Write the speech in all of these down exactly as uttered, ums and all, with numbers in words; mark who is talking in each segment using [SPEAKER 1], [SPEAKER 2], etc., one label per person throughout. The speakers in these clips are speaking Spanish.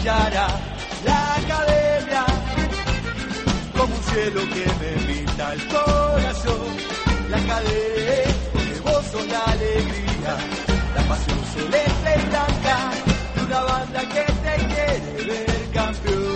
[SPEAKER 1] brillará la academia como un cielo que me invita el corazón. La academia, porque vos sos la alegría, la pasión celeste y blanca de una banda que te quiere ver campeón.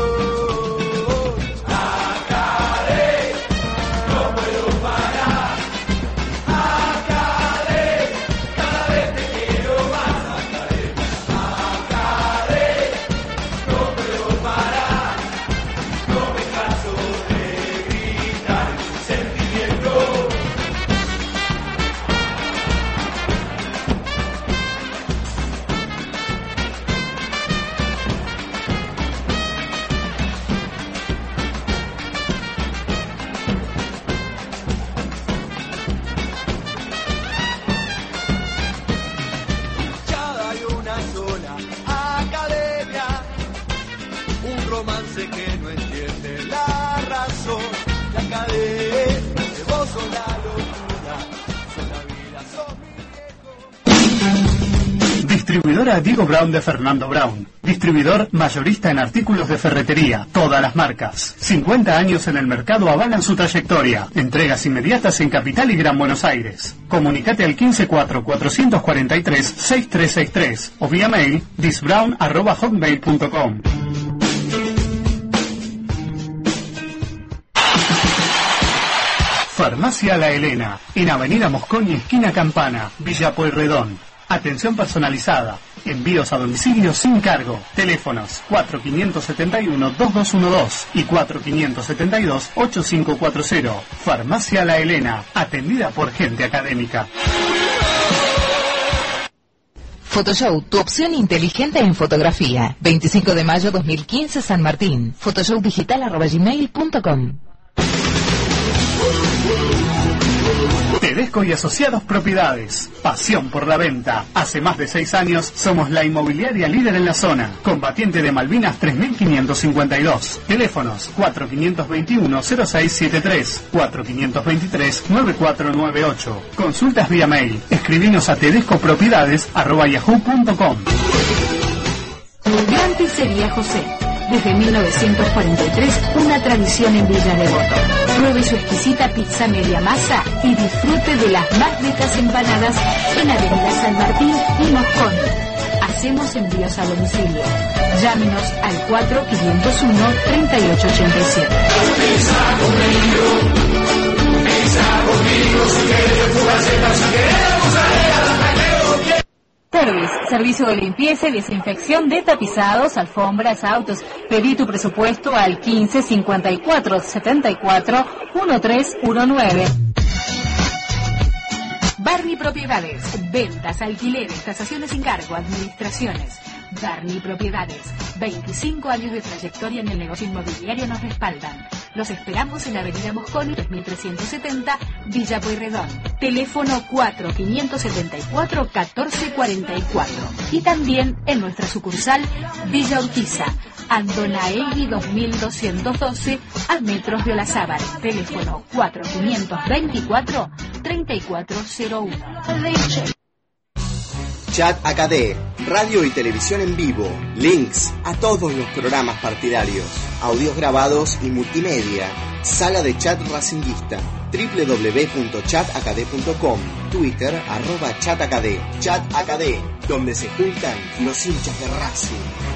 [SPEAKER 2] Distribuidora Diego Brown de Fernando Brown. Distribuidor mayorista en artículos de ferretería. Todas las marcas. cincuenta años en el mercado avalan su trayectoria. Entregas inmediatas en Capital y Gran Buenos Aires. Comunicate al quince cuatro cuatrocientos cuarenta y tres sesenta y tres sesenta y tres o vía mail disbrown arroba hotmail punto com. Farmacia La Helena, en Avenida Mosconi, esquina Campana, Villa Pueyrredón. Atención personalizada, envíos a domicilio sin cargo. Teléfonos cuatro cinco siete uno dos dos uno dos y cuatro cinco siete dos ocho cinco cuatro cero. Farmacia La Helena, atendida por gente académica.
[SPEAKER 3] Photoshow, tu opción inteligente en fotografía. veinticinco de mayo dos mil quince, San Martín. Photoshow digital arroba gmail punto com.
[SPEAKER 2] Tedesco y Asociados Propiedades. Pasión por la venta. Hace más de seis años somos la inmobiliaria líder en la zona. Combatiente de Malvinas tres mil quinientos cincuenta y dos. Teléfonos cuatro cinco dos uno cero seis siete tres, cuatro cinco dos tres nueve cuatro nueve ocho. Consultas vía mail. Escribinos a tedescopropiedades arroba yahoo punto com.
[SPEAKER 4] Gran Pizzería José. Desde mil novecientos cuarenta y tres, una tradición en Villa Devoto. Pruebe su exquisita pizza media masa y disfrute de las más ricas empanadas en Avenida San Martín y Mosconi. Hacemos envíos a domicilio. Llámenos al cuatro cinco cero uno tres ocho ocho siete.
[SPEAKER 5] Pizza conmigo, pizza conmigo, si quieres fugaceta, si quieres mozzarella,
[SPEAKER 6] Tervis, servicio de limpieza y desinfección de tapizados, alfombras, autos. Pedí tu presupuesto al quince cincuenta y cuatro setenta y cuatro trece diecinueve. Barney Propiedades, ventas, alquileres, tasaciones sin cargo, administraciones. Barney Propiedades, veinticinco años de trayectoria en el negocio inmobiliario nos respaldan. Los esperamos en Avenida Mosconi tres mil trescientos setenta, Villa Pueyrredón. Teléfono cuatro cinco siete cuatro catorce cuarenta y cuatro. Y también en nuestra sucursal Villa Urquiza, Andonaegui dos mil doscientos doce, a metros de Olazábal. Teléfono cuatro cinco dos cuatro treinta y cuatro cero uno.
[SPEAKER 7] Chat A K D, radio y televisión en vivo, links a todos los programas partidarios, audios grabados y multimedia, sala de chat racinguista, doble u doble u doble u punto chat a k d punto com, Twitter, arroba chatakd, Chat A K D, donde se juntan los hinchas de Racing.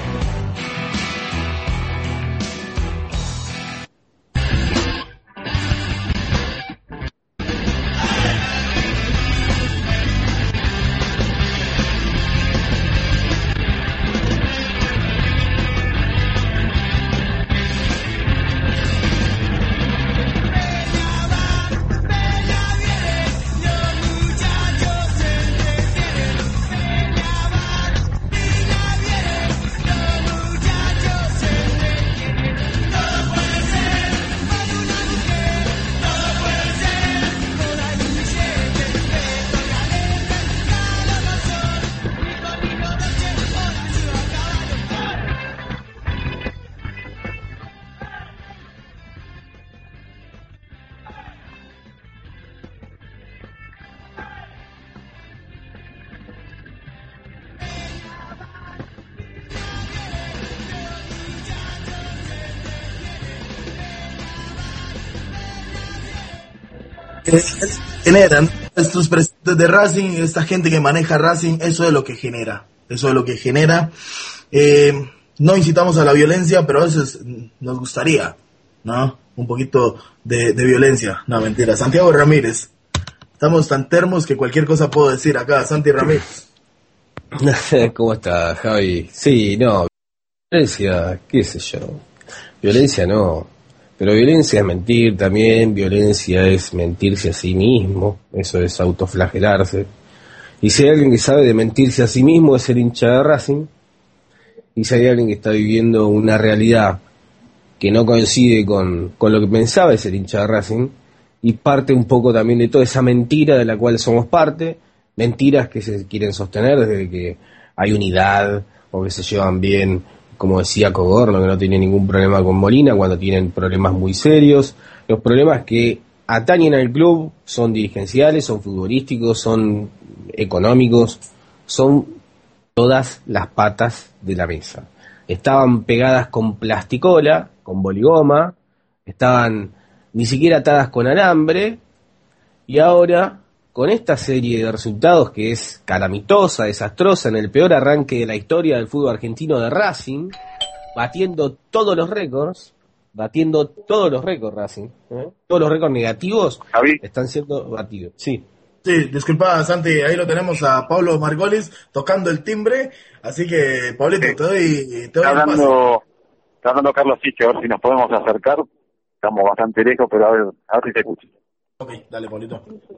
[SPEAKER 8] eh, generan estos presidentes de Racing, esta gente que maneja Racing, eso es lo que genera, eso es lo que genera. Eh, no incitamos a la violencia, pero a veces nos gustaría, ¿no? Un poquito de, de violencia. No, mentira. Santiago Ramírez. Estamos tan termos que cualquier cosa puedo decir acá. Santi Ramírez.
[SPEAKER 9] ¿Cómo está, Javi? Sí, no. Violencia, qué sé yo. Violencia no. Pero violencia es mentir también. Violencia es mentirse a sí mismo. Eso es autoflagelarse. Y si hay alguien que sabe de mentirse a sí mismo es el hincha de Racing. Y si hay alguien que está viviendo una realidad que no coincide con, con lo que pensaba es el hincha de Racing, y parte un poco también de toda esa mentira de la cual somos parte, mentiras que se quieren sostener desde que hay unidad, o que se llevan bien, como decía Cogorno, que no tiene ningún problema con Molina, cuando tienen problemas muy serios. Los problemas que atañen al club son dirigenciales, son futbolísticos, son económicos, son todas las patas de la mesa. Estaban pegadas con plasticola, con boligoma, estaban ni siquiera atadas con alambre, y ahora, con esta serie de resultados que es calamitosa, desastrosa, en el peor arranque de la historia del fútbol argentino de Racing, batiendo todos los récords, batiendo todos los récords Racing, ¿eh? Todos los récords negativos Javi. Están siendo batidos. Sí.
[SPEAKER 8] Sí, disculpa, Santi, ahí lo tenemos a Pablo Margolis tocando el timbre, así que, Pablito, te doy, te doy
[SPEAKER 10] está hablando, está hablando Carlos Siche, a ver si nos podemos acercar, estamos bastante lejos, pero a ver, a ver si te escucha.
[SPEAKER 8] Ok, dale, Pablito.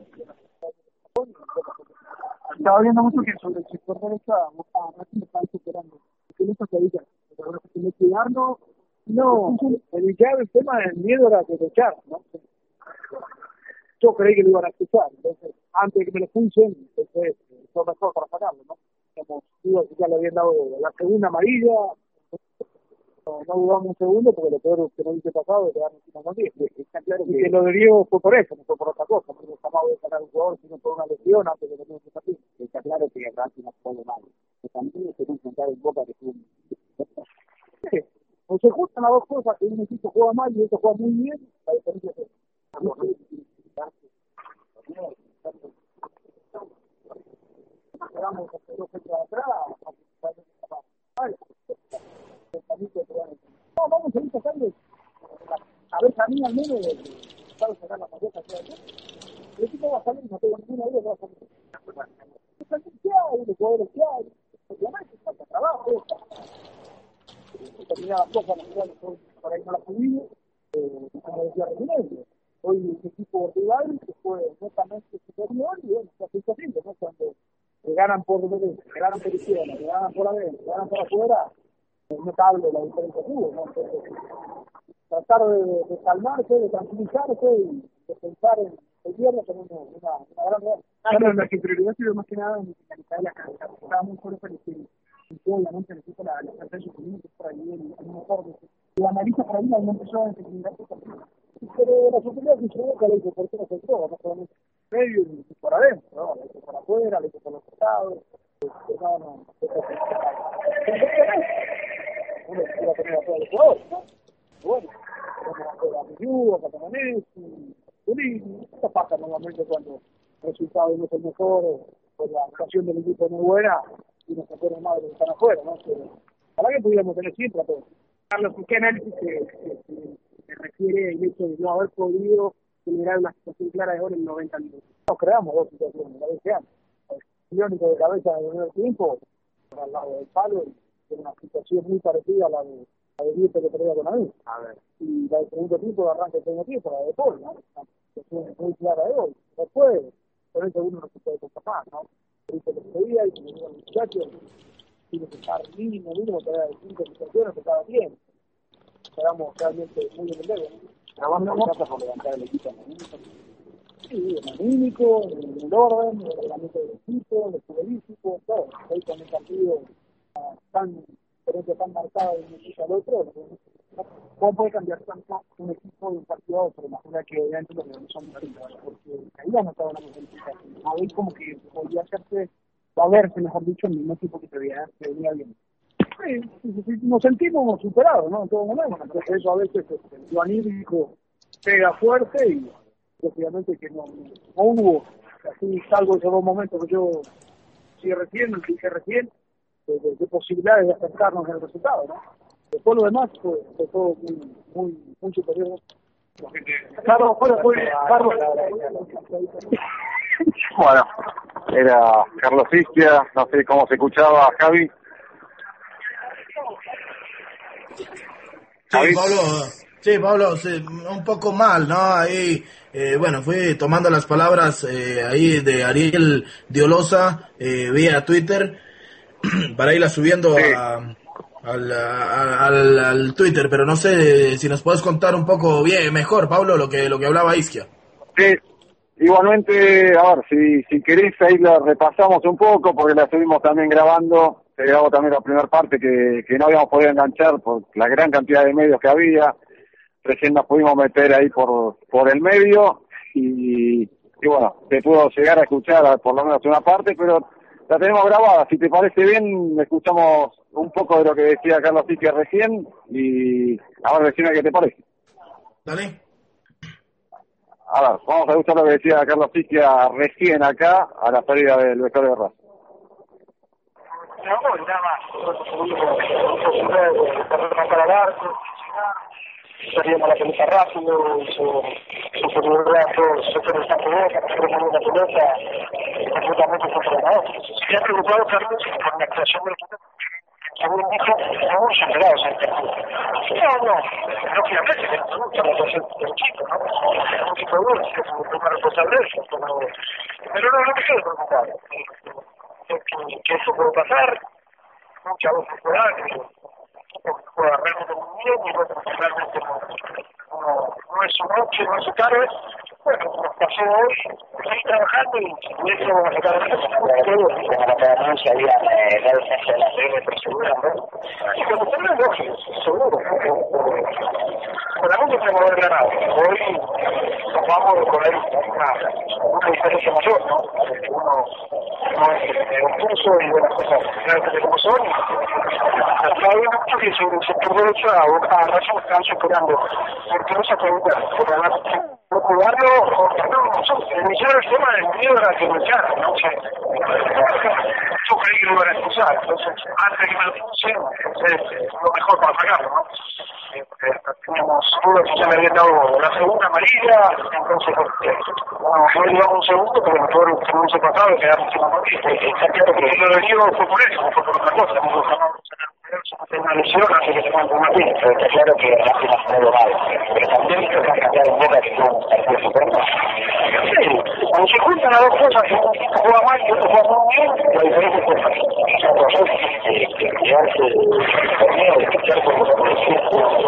[SPEAKER 11] Estaba viendo mucho que sobre el sector derecha, Racing está superando, que no está clarita, pero si me cuidarlo, no, el el tema del miedo era de luchar, ¿no? Yo creí que lo iban a escuchar, entonces, antes de que me lo escuchen, entonces, fue mejor para sacarlo, ¿no? Como digo, ya le habían dado la segunda amarilla, no, no dudamos un segundo, porque lo peor que no hubiese pasado es quedarnos sin amarilla. Está claro que, que lo de Diego fue por eso, no fue por otra cosa, porque jamás voy a sacar un jugador sino por una lesión antes de que no se partido. Está claro que el Racing no fue mal, que también se enfrentar en Boca que tuvo. O se juntan las dos cosas, que un equipo juega mal y otro juega muy bien, la diferencia es esperamos hace dos fechas atrás, no, vamos a ir sacando, a ver, a mí al menos, para sacar la maleta, el equipo va a salir, no tengo ninguna idea, va a salir. ¿Qué hay? Los jugadores que hay, obviamente, falta trabajo, determinadas cosas naturales por ahí no las pudimos, como decía Reynolds. Hoy el equipo rival que fue netamente superior y bueno, está haciendo, ¿no? Cuando le ganan por le ganan por izquierda, le ganan por la derecha, le ganan por afuera, es notable la diferencia que hubo, ¿no? Entonces, tratar de, de calmarse, de tranquilizarse y de pensar en el viernes en una, una, una gran realidad. Ah, no, la que prioridad ha sido más que nada en la calidad de la carrera, estaba muy fuerte para el y obviamente necesita la estrategia política por ahí, el mejor de lo analiza por ahí, no empezó a determinar su partido. Pero la superioridad que se busca la hizo por todo, todo, no solamente medio y por adentro, ¿no? La hizo por afuera, la hizo por los costados, no, no, uno quiere tener a todos los jugadores, ¿no? Bueno, tenemos a Millú, a Catamanés, y esto pasa normalmente cuando el resultado no es el mejor, o la actuación del equipo no es buena, y nos acuerdan más de los que están afuera, ¿no? Pero, ojalá que pudiéramos tener siempre a todos. Carlos, ¿qué análisis se, se, se, se refiere el hecho de no haber podido generar una situación clara de gol en noventa minutos? No creamos dos situaciones, la vez que antes. El único de cabeza en el primer tiempo, al lado del palo, y una situación muy parecida a la de la de Vieto que perdía con Amir. A ver. Y la del segundo tiempo, de arranque del segundo tiempo, la de Paul, ¿no? Una situación muy clara de gol. Después, por eso uno no se puede comprar, ¿no? Dice que se veía y que venía el muchacho, tiene que estar mínimo, mínimo, que era de cinco situaciones que estaba bien. Quedamos realmente muy bien en el trabajamos por levantar el equipo anímico. Sí, en anímico, en el orden, en el reglamento del equipo, en el futbolístico, todo. Ahí con el partido uh, tan diferente, tan marcado de un equipo al otro, ¿cómo puede cambiar tanto un equipo de un partido a otro? Imagina que obviamente los que son distintos, porque ahí ya no estaban las modificaciones. Ahí como que podía hacerse, o a verse, mejor dicho, el mismo equipo que se veía, se venía bien. Sí, nos sentimos superados, ¿no? En todo momento. Entonces eso a veces lo anímico pega fuerte y, lógicamente que no, no hubo, así salvo esos dos momentos que yo sí recién, dije recién, de, de, de posibilidades de acercarnos en el resultado, ¿no? Después lo demás fue, fue todo muy, muy, muy superior. Carlos, fuera, fue, Carlos.
[SPEAKER 10] Bueno, era Carlos Isquia, no sé cómo se escuchaba, Javi.
[SPEAKER 8] Sí, Pablo, sí, Pablo, sí, un poco mal, ¿no? Ahí, eh, bueno, fui tomando las palabras eh, ahí de Ariel Diolosa eh, vía Twitter para irla subiendo sí. a, al, a, al, al Twitter, pero no sé si nos puedes contar un poco bien, mejor, Pablo, lo que lo que hablaba Isquia.
[SPEAKER 10] Sí, igualmente, a ver, si, si querés ahí la repasamos un poco, porque la estuvimos también grabando. Se grabó también la primera parte que, que no habíamos podido enganchar por la gran cantidad de medios que había. Recién nos pudimos meter ahí por por el medio y, y bueno, se pudo llegar a escuchar a, por lo menos una parte, pero la tenemos grabada. Si te parece bien, escuchamos un poco de lo que decía Carlos Isquia recién y a ver, decime qué te parece.
[SPEAKER 8] Dale.
[SPEAKER 10] A ver, vamos a escuchar lo que decía Carlos Isquia recién acá a la salida del vestuario de Racing.
[SPEAKER 11] No, nada más. Para el arco, salíamos la pelota rápido, su superioridad se fue en el campo de boca, nosotros movimos la pelota completamente controlador. Se ha preocupado Carlos por la actuación del equipo, según dijo, no hemos superado ese partido. No, no, lógicamente, que nos gusta la actuación del equipo, ¿no? Un equipo duro, que es una responsable de eso, pero no, no me quedo preocupado. Que, que eso puede pasar, muchas veces se da, que juega realmente muy bien y bueno, realmente no, no, no es su noche, no es su tarde. Bueno, nos pasó hoy, seguir trabajando y eso vamos a sacar adelante. Como la pronuncia había la defensa de la P M, pero seguro, ¿no? Y cuando se ve lógico, seguro, con la mente tenemos que haber ganado. Hoy nos vamos con él una, una diferencia mayor, ¿no? Uno no es un curso y buenas cosas realmente como son. Hasta hay mucho que sobre el sector derecho a Racing están superando. Porque no se pregunta, por jugarlo, no, iniciar el tema del miedo era que me echaran, ¿no? Yo creí que lo iban a expulsar, entonces, antes de que me lo expulsen, es lo mejor para sacarlo, ¿no? Teníamos dudas que ya me habían dado la segunda amarilla, entonces, bueno, yo llevaba un segundo, pero mejor que no se pasaba y quedaron sin amarilla. Exacto, porque lo del Diego fue por eso, no fue por otra cosa, no fue una lesión, así que se fue un martillo. Pero está claro que Racing ha jugado mal, pero también esto se ha cambiado en Boca, que tuvo un partido super mal. Sí, cuando se juntan las dos cosas, que un equipo juega mal y otro juega muy bien, la diferencia es fácil. Son cosas que quedarse por miedo, de escuchar por los adolescentes.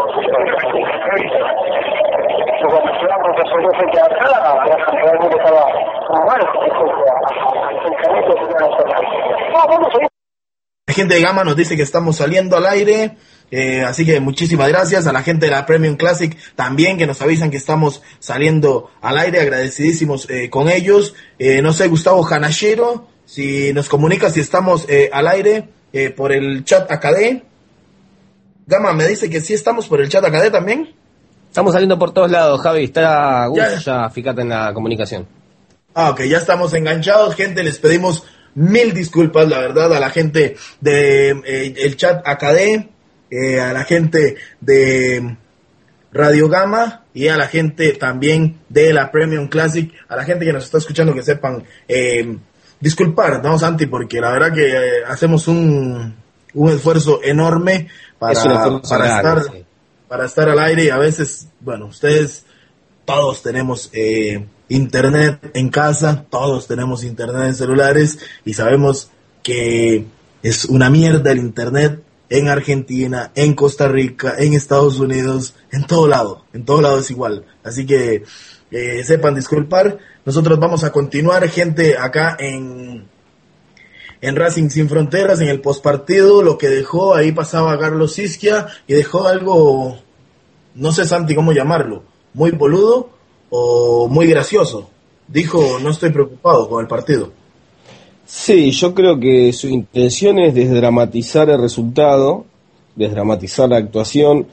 [SPEAKER 11] Cuando se da por resolver frente a acá, realmente estaba como mal, el camino se iba a hacer mal. No, vamos a ir.
[SPEAKER 8] La gente de Gama nos dice que estamos saliendo al aire, eh, así que muchísimas gracias a la gente de la Premium Classic también que nos avisan que estamos saliendo al aire, agradecidísimos eh, con ellos. Eh, no sé, Gustavo Janachero, si nos comunica si estamos eh, al aire eh, por el chat A K D. Gama me dice que sí estamos por el chat A K D también.
[SPEAKER 9] Estamos saliendo por todos lados, Javi, está Gus, ya, ya fíjate en la comunicación.
[SPEAKER 8] Ah, ok, ya estamos enganchados, gente, les pedimos mil disculpas, la verdad, a la gente de eh, el chat A K D, eh, a la gente de Radio Gama y a la gente también de la Premium Classic, a la gente que nos está escuchando, que sepan eh, disculpar, ¿no, Santi? Porque la verdad que eh, hacemos un, un esfuerzo enorme para, esfuerzo para, grande, estar, sí. para estar al aire y a veces, bueno, ustedes todos tenemos eh, internet en casa, todos tenemos internet en celulares y sabemos que es una mierda el internet en Argentina, en Costa Rica, en Estados Unidos, en todo lado, en todo lado es igual. Así que eh, sepan disculpar. Nosotros vamos a continuar, gente, acá en en Racing Sin Fronteras, en el postpartido, lo que dejó, ahí pasaba Carlos Isquia y dejó algo, no sé, Santi, cómo llamarlo, muy boludo o muy gracioso. Dijo, no estoy preocupado con el partido.
[SPEAKER 9] Sí, yo creo que su intención es desdramatizar el resultado, desdramatizar la actuación.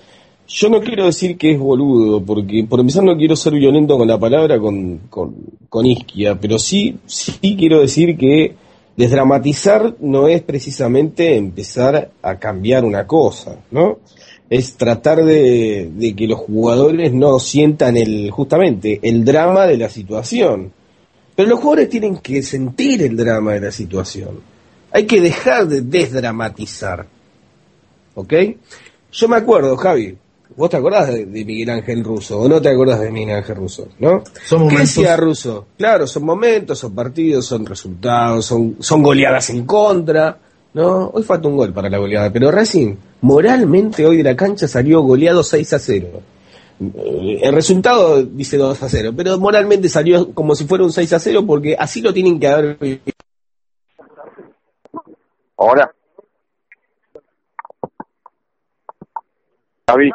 [SPEAKER 9] Yo no quiero decir que es boludo, porque por empezar no quiero ser violento con la palabra con, con, con Isquia, pero sí, sí quiero decir que desdramatizar no es precisamente empezar a cambiar una cosa, ¿no? Es tratar de, de que los jugadores no sientan el, justamente, el drama de la situación. Pero los jugadores tienen que sentir el drama de la situación. Hay que dejar de desdramatizar. ¿Ok? Yo me acuerdo, Javi, vos te acordás de, de Miguel Ángel Russo, o no te acordás de Miguel Ángel Russo, ¿no?
[SPEAKER 8] Son
[SPEAKER 9] ¿Qué
[SPEAKER 8] momentos.
[SPEAKER 9] decía Russo? Claro, son momentos, son partidos, son resultados, son, son goleadas en contra, ¿no? Hoy falta un gol para la goleada, pero Racing, moralmente hoy de la cancha salió goleado seis a cero. El resultado dice dos a cero, pero moralmente salió como si fuera un seis a cero porque así lo tienen que haber vivido.
[SPEAKER 10] Ahora. Javi.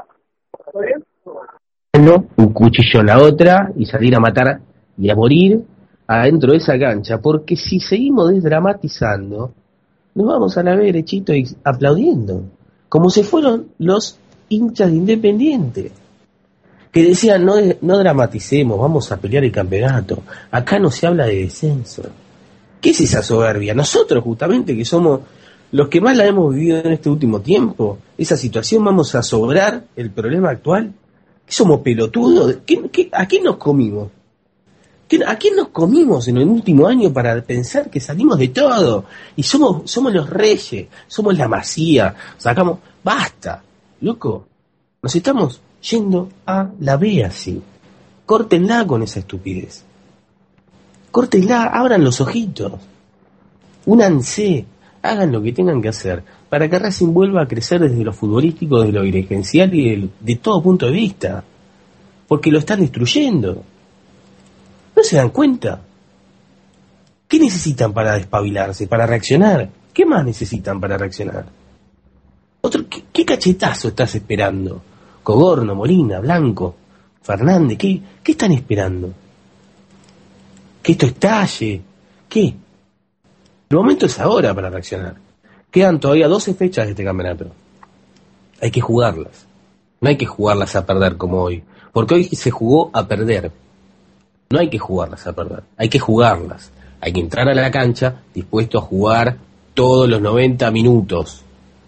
[SPEAKER 9] Un cuchillo en la otra y salir a matar y a morir adentro de esa cancha, porque si seguimos desdramatizando, nos vamos a la ver hechito y aplaudiendo, como se fueron los hinchas de Independiente, que decían no, no dramaticemos, vamos a pelear el campeonato, acá no se habla de descenso. ¿Qué es esa soberbia? Nosotros justamente que somos los que más la hemos vivido en este último tiempo, esa situación, vamos a sobrar el problema actual. ¿Qué somos pelotudos? ¿Qué, qué, ¿A quién nos comimos? ¿Qué, ¿A quién nos comimos en el último año para pensar que salimos de todo? Y somos, somos los reyes, somos la masía, sacamos, basta, loco, nos estamos yendo a la B así. Córtenla con esa estupidez. Córtenla, abran los ojitos. Únanse, hagan lo que tengan que hacer para que Racing vuelva a crecer desde lo futbolístico, desde lo dirigencial y de, de todo punto de vista. Porque lo están destruyendo. ¿No se dan cuenta? ¿Qué necesitan para despabilarse, para reaccionar? ¿Qué más necesitan para reaccionar? Otro, ¿qué, qué cachetazo estás esperando? Cogorno, Molina, Blanco, Fernández, ¿qué, qué están esperando? ¿Que esto estalle? ¿Qué? El momento es ahora para reaccionar. Quedan todavía doce fechas de este campeonato. Hay que jugarlas. No hay que jugarlas a perder como hoy. Porque hoy se jugó a perder. No hay que jugarlas a perder. Hay que jugarlas. Hay que entrar a la cancha dispuesto a jugar todos los noventa minutos.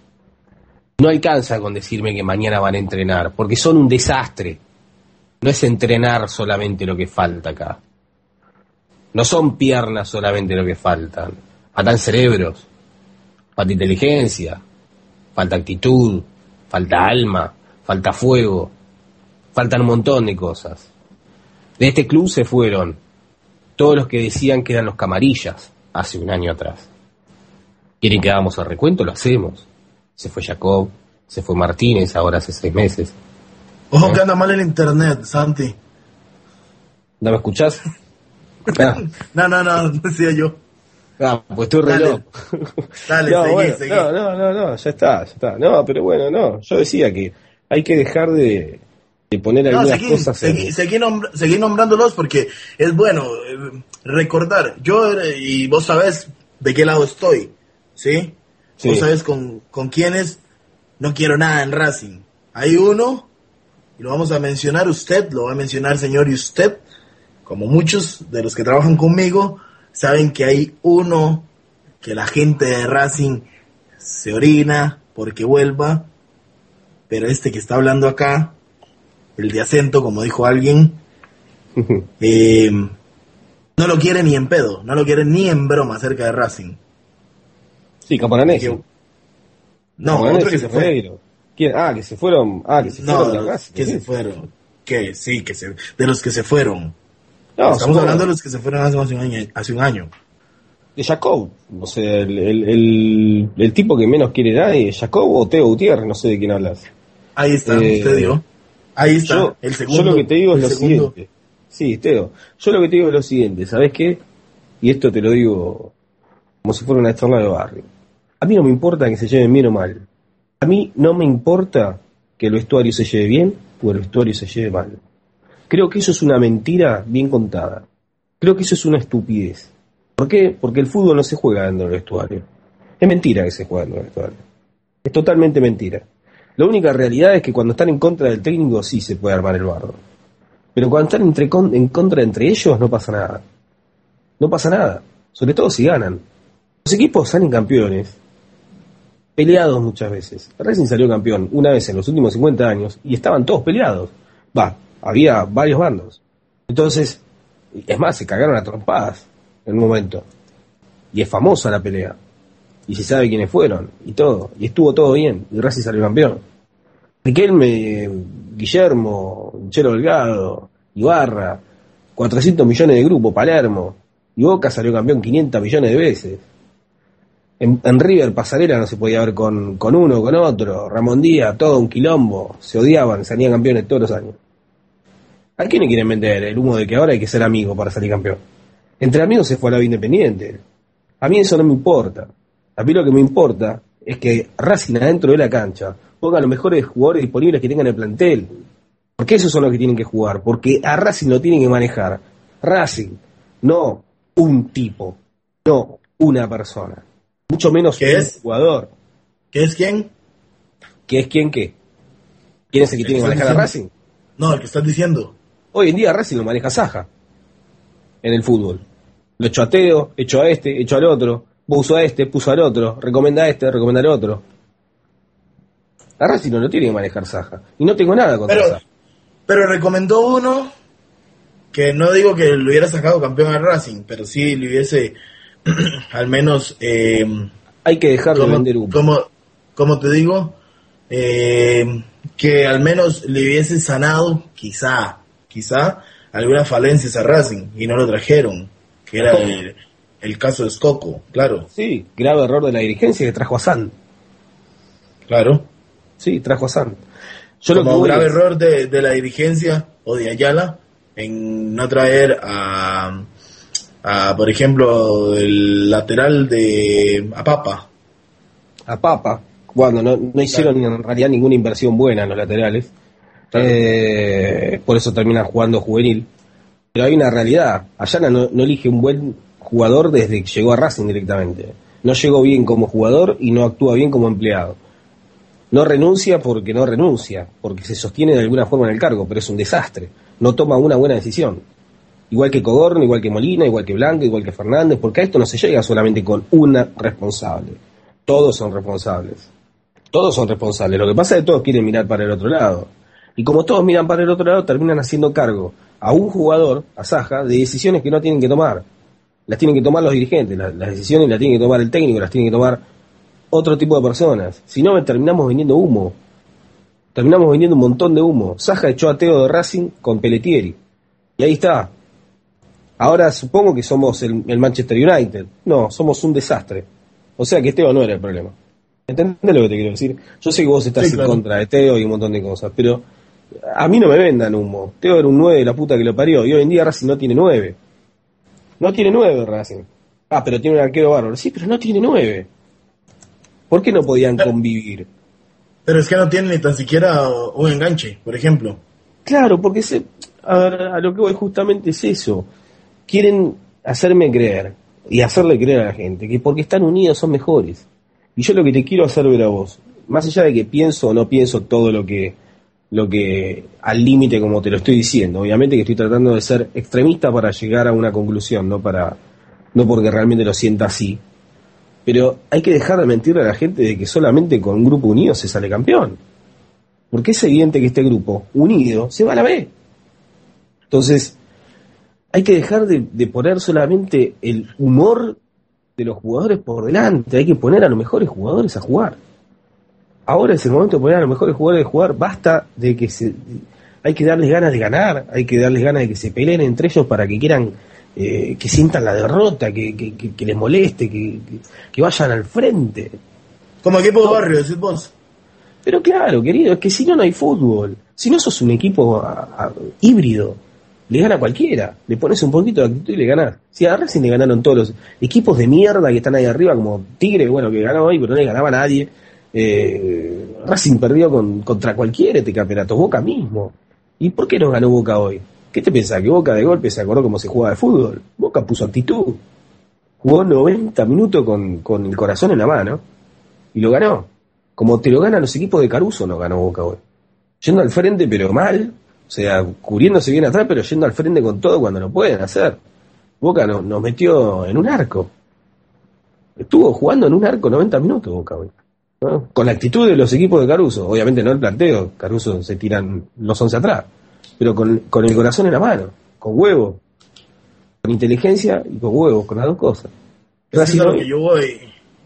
[SPEAKER 9] No alcanza con decirme que mañana van a entrenar, porque son un desastre. No es entrenar solamente lo que falta acá. No son piernas solamente lo que faltan. Faltan cerebros, falta inteligencia, falta actitud, falta alma, falta fuego, faltan un montón de cosas. De este club se fueron todos los que decían que eran los camarillas hace un año atrás. ¿Quieren que hagamos el recuento? Lo hacemos. Se fue Jacob, se fue Martínez ahora hace seis meses.
[SPEAKER 8] Ojo, ¿eh? Que anda mal el internet, Santi.
[SPEAKER 9] ¿No me escuchás? Ah.
[SPEAKER 8] No, no, no, no decía yo.
[SPEAKER 9] Ah, pues estoy re loco.
[SPEAKER 8] Dale,
[SPEAKER 9] no,
[SPEAKER 8] seguí,
[SPEAKER 9] bueno,
[SPEAKER 8] seguí.
[SPEAKER 9] no, no, no, no, ya está, ya está. No, pero bueno, no, yo decía que hay que dejar de, de poner
[SPEAKER 8] No,
[SPEAKER 9] algunas
[SPEAKER 8] seguí,
[SPEAKER 9] cosas
[SPEAKER 8] seguí,
[SPEAKER 9] en...
[SPEAKER 8] seguí, nombr- seguí nombrándolos porque es bueno eh, recordar. Yo, eh, y vos sabés de qué lado estoy, ¿sí?
[SPEAKER 9] Sí.
[SPEAKER 8] Vos sabés con, con quiénes no quiero nada en Racing. Hay uno, y lo vamos a mencionar usted, lo va a mencionar señor y usted, como muchos de los que trabajan conmigo, saben que hay uno que la gente de Racing se orina porque vuelva, pero este que está hablando acá, el de acento, como dijo alguien, eh, no lo quiere ni en pedo, no lo quiere ni en broma cerca de Racing.
[SPEAKER 9] Sí, Camoranesi.
[SPEAKER 8] No,
[SPEAKER 9] Camoranesi
[SPEAKER 8] otro que se fue.
[SPEAKER 9] ¿Quién? Ah, que se fueron. Ah, que se
[SPEAKER 8] No,
[SPEAKER 9] fueron de
[SPEAKER 8] los
[SPEAKER 9] Racing,
[SPEAKER 8] que
[SPEAKER 9] ¿sí?
[SPEAKER 8] se fueron. Que sí, que se, de los que se fueron.
[SPEAKER 9] No,
[SPEAKER 8] Estamos
[SPEAKER 9] supongo-
[SPEAKER 8] hablando de los que se fueron hace, hace un año. Hace un año.
[SPEAKER 9] De Jacob, no sé, el, el, el, el tipo que menos quiere nadie, Jacob o Teo Gutiérrez, no sé de quién hablas.
[SPEAKER 8] Ahí está,
[SPEAKER 9] Eh,
[SPEAKER 8] usted dio. Ahí está,
[SPEAKER 9] Yo,
[SPEAKER 8] el segundo.
[SPEAKER 9] yo lo que te digo es
[SPEAKER 8] el
[SPEAKER 9] lo
[SPEAKER 8] segundo.
[SPEAKER 9] siguiente. Sí, Teo, yo lo que te digo es lo siguiente, ¿sabes qué? Y esto te lo digo como si fuera una charla de barrio. A mí no me importa que se lleven bien o mal. A mí no me importa que el vestuario se lleve bien o el vestuario se lleve mal. Creo que eso es una mentira bien contada. Creo que eso es una estupidez. ¿Por qué? Porque el fútbol no se juega dentro del vestuario. Es mentira que se juega dentro del vestuario. Es totalmente mentira. La única realidad es que cuando están en contra del técnico sí se puede armar el bardo. Pero cuando están entre, en contra entre ellos no pasa nada. No pasa nada. Sobre todo si ganan. Los equipos salen campeones, peleados muchas veces. Racing salió campeón una vez en los últimos cincuenta años y estaban todos peleados. Va, había varios bandos. Entonces, es más, se cagaron a trompadas en un momento. Y es famosa la pelea. Y se sabe quiénes fueron y todo. Y estuvo todo bien. Y Racing salió campeón. Riquelme, Guillermo, Chelo Delgado, Ibarra, cuatrocientos millones de grupo, Palermo. Y Boca salió campeón quinientos millones de veces. En, en River, Pasarela no se podía ver con, con uno, con otro. Ramón Díaz, todo un quilombo. Se odiaban, salían campeones todos los años. ¿A quién le quieren vender el humo de que ahora hay que ser amigo para salir campeón? Entre amigos se fue a la vida independiente. A mí eso no me importa. A mí lo que me importa es que Racing adentro de la cancha ponga los mejores jugadores disponibles que tengan el plantel. Porque esos son los que tienen que jugar. Porque a Racing lo tienen que manejar Racing, no un tipo, no una persona. Mucho menos un es? jugador.
[SPEAKER 8] ¿Qué es quién?
[SPEAKER 9] ¿Qué es quién qué? ¿Quién es el que tiene que manejar a Racing?
[SPEAKER 8] No, el que estás diciendo.
[SPEAKER 9] Hoy en día Racing lo maneja Saja en el fútbol. Lo echó a Teo, echó a este, echó al otro, puso a este, puso al otro, recomienda a este, recomienda al otro. A Racing no lo tiene que manejar Saja. Y no tengo nada contra
[SPEAKER 8] pero,
[SPEAKER 9] Saja.
[SPEAKER 8] Pero recomendó uno que no digo que lo hubiera sacado campeón al Racing, pero sí le hubiese al menos... Eh,
[SPEAKER 9] Hay que dejar de vender humo.
[SPEAKER 8] Como, como te digo, eh, que al menos le hubiese sanado, quizá, quizá, algunas falencias a Racing, y no lo trajeron, que era el, el caso de Escoco, claro.
[SPEAKER 9] Sí, grave error de la dirigencia que trajo a San.
[SPEAKER 8] Claro.
[SPEAKER 9] Sí, trajo a San. Yo
[SPEAKER 8] Como
[SPEAKER 9] lo que
[SPEAKER 8] grave
[SPEAKER 9] es...
[SPEAKER 8] error de, de la dirigencia o de Ayala en no traer a, a por ejemplo, el lateral de a Papa.
[SPEAKER 9] A Papa, cuando no, no hicieron claro. en realidad ninguna inversión buena en los laterales. Claro. Eh, por eso terminan jugando juvenil. Pero hay una realidad. Ayala no, no elige un buen jugador desde que llegó a Racing directamente. No llegó bien como jugador y no actúa bien como empleado. No renuncia porque no renuncia, porque se sostiene de alguna forma en el cargo, pero es un desastre. No toma una buena decisión. Igual que Cogorno, igual que Molina, igual que Blanco, igual que Fernández, porque a esto no se llega solamente con una responsable. Todos son responsables. Todos son responsables. Lo que pasa es que todos quieren mirar para el otro lado. Y como todos miran para el otro lado, terminan haciendo cargo a un jugador, a Saja, de decisiones que no tienen que tomar. Las tienen que tomar los dirigentes, las, las decisiones las tiene que tomar el técnico, las tiene que tomar otro tipo de personas. Si no, terminamos vendiendo humo. Terminamos vendiendo un montón de humo. Saja echó a Teo de Racing con Pelletieri. Y ahí está. Ahora supongo que somos el, el Manchester United. No, somos un desastre. O sea que Teo no era el problema. ¿Entendés lo que te quiero decir? Yo sé que vos estás sí, claro. en contra de Teo y un montón de cosas, pero a mí no me vendan humo. Teo era un nueve de la puta que lo parió. Y hoy en día Racing no tiene nueve. No tiene nueve Racing. Ah, pero tiene un arquero bárbaro. Sí, pero no tiene nueve. ¿Por qué no podían convivir?
[SPEAKER 8] Pero es que no tienen ni tan siquiera un enganche, por ejemplo.
[SPEAKER 9] Claro, porque se, a, ver, a lo que voy justamente es eso. Quieren hacerme creer y hacerle creer a la gente que porque están unidos son mejores. Y yo lo que te quiero hacer ver a vos, más allá de que pienso o no pienso todo lo que, lo que al límite como te lo estoy diciendo, obviamente que estoy tratando de ser extremista para llegar a una conclusión, no para, no porque realmente lo sienta así. Pero hay que dejar de mentirle a la gente de que solamente con un grupo unido se sale campeón. Porque es evidente que este grupo unido se va a la B. Entonces, hay que dejar de, de poner solamente el humor de los jugadores por delante. Hay que poner a los mejores jugadores a jugar. Ahora es el momento de poner a los mejores jugadores a jugar. Basta de que se... Hay que darles ganas de ganar. Hay que darles ganas de que se peleen entre ellos para que quieran... Eh, que sientan la derrota, que, que, que, que les moleste, que, que, que vayan al frente.
[SPEAKER 8] Como equipo de barrio, decís vos.
[SPEAKER 9] Pero claro, querido, es que si no, no hay fútbol. Si no sos un equipo a, a, híbrido, le gana a cualquiera. Le pones un poquito de actitud y le ganás. Si a Racing le ganaron todos los equipos de mierda que están ahí arriba, como Tigre, bueno, que ganó hoy, pero no le ganaba a nadie. Eh, Racing perdió con, contra cualquiera este campeonato, Boca mismo. ¿Y por qué no ganó Boca hoy? ¿Qué te pensás? ¿Que Boca de golpe se acordó cómo se jugaba de fútbol? Boca puso actitud. Jugó noventa minutos con, con el corazón en la mano y lo ganó. como te lo ganan los equipos de Caruso, no ganó Boca hoy. Yendo al frente, pero mal, o sea, cubriéndose bien atrás, pero yendo al frente con todo cuando lo pueden hacer. Boca no, nos metió en un arco. Estuvo jugando en un arco noventa minutos Boca hoy, ¿no? Con la actitud de los equipos de Caruso, obviamente no el planteo, Caruso se tiran los once atrás, pero con, con el corazón en la mano, con huevo, con inteligencia y con huevo, con las dos cosas.
[SPEAKER 8] Eso es lo que yo voy.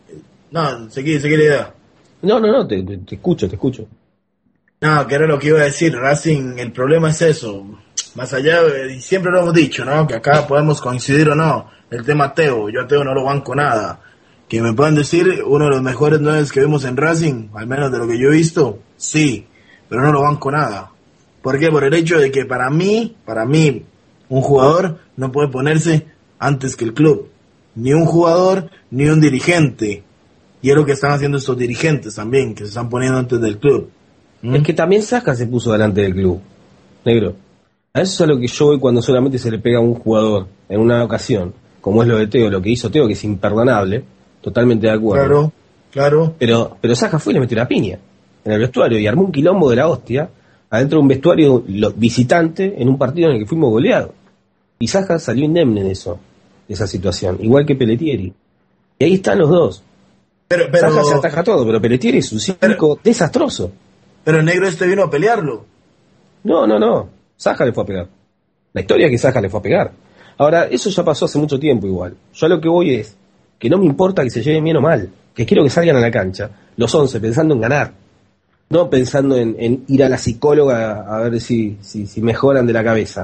[SPEAKER 8] No, seguí, seguí la idea.
[SPEAKER 9] No, no, no, te, te, te escucho, te escucho.
[SPEAKER 8] No, que era lo que iba a decir, Racing, el problema es eso, más allá, y siempre lo hemos dicho, ¿no? Que acá podemos coincidir o no, el tema Teo, yo a Teo no lo banco nada, que me puedan decir uno de los mejores nueve que vimos en Racing, al menos de lo que yo he visto, sí, pero no lo banco nada. ¿Por qué? Por el hecho de que para mí, para mí, un jugador no puede ponerse antes que el club, ni un jugador, ni un dirigente, y es lo que están haciendo estos dirigentes también, que se están poniendo antes del club. ¿Mm?
[SPEAKER 9] Es que también Saja se puso delante del club, negro. A eso es a lo que yo voy cuando solamente se le pega a un jugador en una ocasión, como es lo de Teo, lo que hizo Teo, que es imperdonable, totalmente de acuerdo.
[SPEAKER 8] Claro, claro.
[SPEAKER 9] Pero, pero Saja fue y le metió la piña en el vestuario y armó un quilombo de la hostia adentro de un vestuario lo, visitante en un partido en el que fuimos goleados. Y Saja salió indemne de eso, de esa situación, igual que Pelletieri. Y ahí están los dos.
[SPEAKER 8] Pero, pero,
[SPEAKER 9] Saja se ataja todo, pero Pelletieri es un cinco desastroso.
[SPEAKER 8] Pero el negro este vino a pelearlo.
[SPEAKER 9] No, no, no. Saja le fue a pegar. La historia es que Saja le fue a pegar. Ahora, eso ya pasó hace mucho tiempo igual. Yo a lo que voy es que no me importa que se lleven bien o mal. Que quiero que salgan a la cancha, los once, pensando en ganar. No pensando en, en ir a la psicóloga a ver si, si, si mejoran de la cabeza.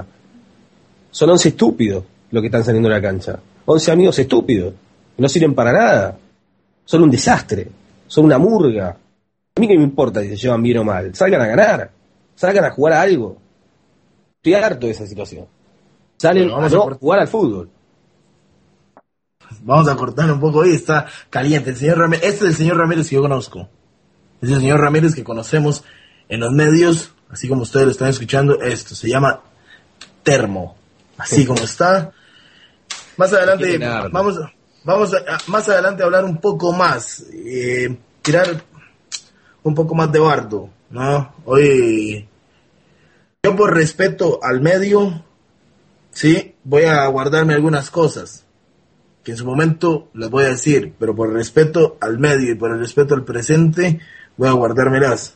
[SPEAKER 9] Son once estúpidos los que están saliendo a la cancha. once amigos estúpidos. Que no sirven para nada. Son un desastre. Son una murga. A mí que me importa si se llevan bien o mal. Salgan a ganar. Salgan a jugar a algo. Estoy harto de esa situación. Salen bueno, vamos a, no, a jugar al fútbol.
[SPEAKER 8] Vamos a cortar un poco ahí. Está caliente. El señor Ramírez. Este es el señor Ramírez que yo conozco. Es el señor Ramírez que conocemos en los medios. Así como ustedes lo están escuchando. Esto se llama Termo. Así como está. Más adelante vamos, vamos a, más adelante a hablar un poco más. Eh, tirar un poco más de bardo, ¿no? Hoy, yo por respeto al medio, sí, voy a guardarme algunas cosas, que en su momento las voy a decir, pero por respeto al medio y por el respeto al presente, voy a guardármelas.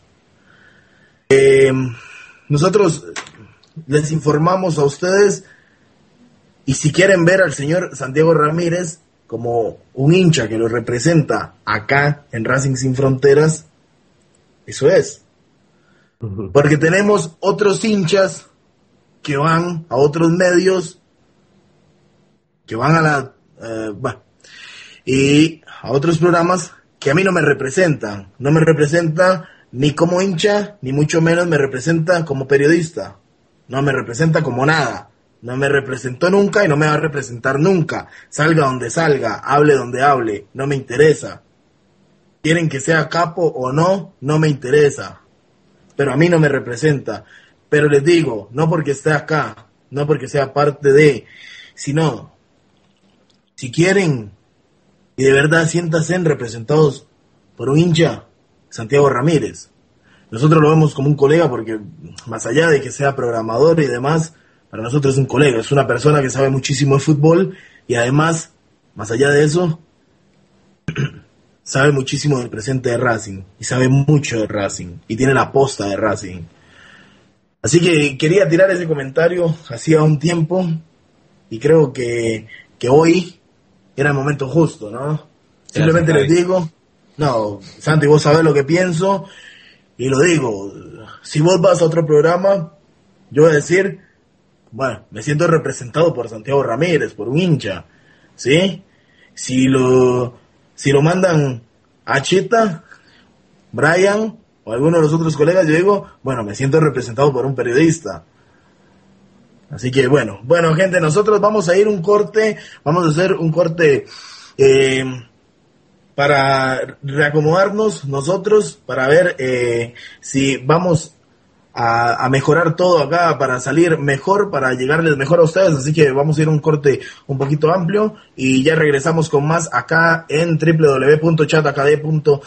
[SPEAKER 8] Eh, nosotros les informamos a ustedes, y si quieren ver al señor Santiago Ramírez como un hincha que lo representa acá en Racing Sin Fronteras, eso es. Porque tenemos otros hinchas que van a otros medios, que van a la eh, bah, y a otros programas que a mí no me representan. No me representa ni como hincha, ni mucho menos me representa como periodista. No me representa como nada. No me representó nunca y no me va a representar nunca. Salga donde salga, hable donde hable, no me interesa. Quieren que sea capo o no, no me interesa. Pero a mí no me representa. Pero les digo, no porque esté acá, no porque sea parte de, sino, si quieren y de verdad siéntanse representados por un hincha, Santiago Ramírez. Nosotros lo vemos como un colega porque más allá de que sea programador y demás, para nosotros es un colega, es una persona que sabe muchísimo de fútbol y además, más allá de eso, sabe muchísimo del presente de Racing y sabe mucho de Racing y tiene la posta de Racing. Así que quería tirar ese comentario hacía un tiempo y creo que, que hoy era el momento justo, ¿no? Simplemente les digo, no, Santi, vos sabés lo que pienso y lo digo, si vos vas a otro programa, yo voy a decir, bueno, me siento representado por Santiago Ramírez, por un hincha, ¿sí? Si lo, si lo mandan a Chita, Brian o alguno de los otros colegas, yo digo, bueno, me siento representado por un periodista. Así que bueno, bueno gente, nosotros vamos a ir un corte, vamos a hacer un corte eh, para reacomodarnos nosotros, para ver eh, si vamos a, a mejorar todo acá para salir mejor, para llegarles mejor a ustedes, así que vamos a ir a un corte un poquito amplio y ya regresamos con más acá en doble u doble u doble u punto chat a k d punto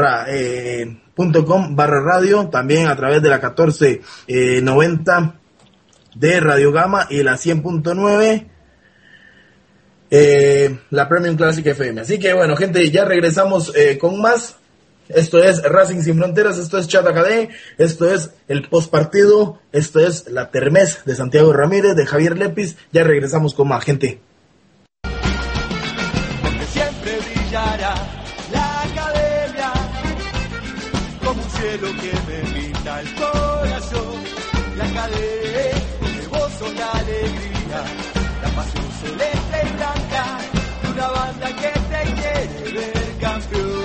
[SPEAKER 8] com barra radio, también a través de la catorce noventa de Radio Gama y la cien punto nueve, eh, la Premium Classic F M. Así que bueno, gente, ya regresamos eh, con más. Esto es Racing Sin Fronteras, esto es Chat Acadé, esto es el postpartido, esto es la Termes de Santiago Ramírez, de Javier Lepis. Ya regresamos con más, gente.
[SPEAKER 1] Porque siempre brillará la academia como un cielo que me pinta el corazón. La academia, porque vos sos la alegría, la pasión celeste y blanca de una banda que te quiere ver campeón.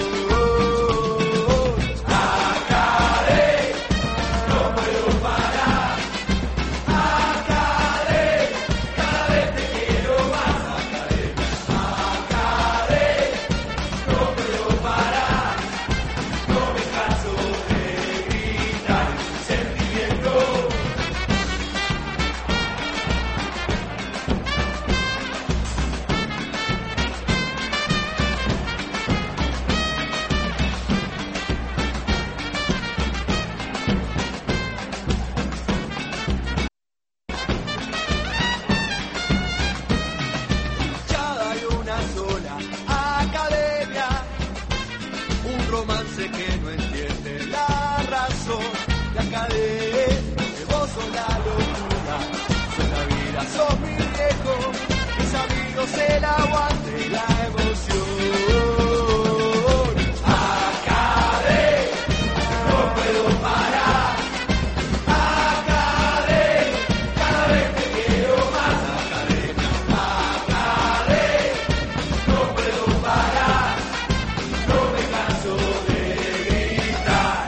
[SPEAKER 1] El aguante y la emoción. Acadé, no puedo parar. Acadé, cada vez te quiero más. Acadé, Acadé, no puedo parar. No me canso de gritar.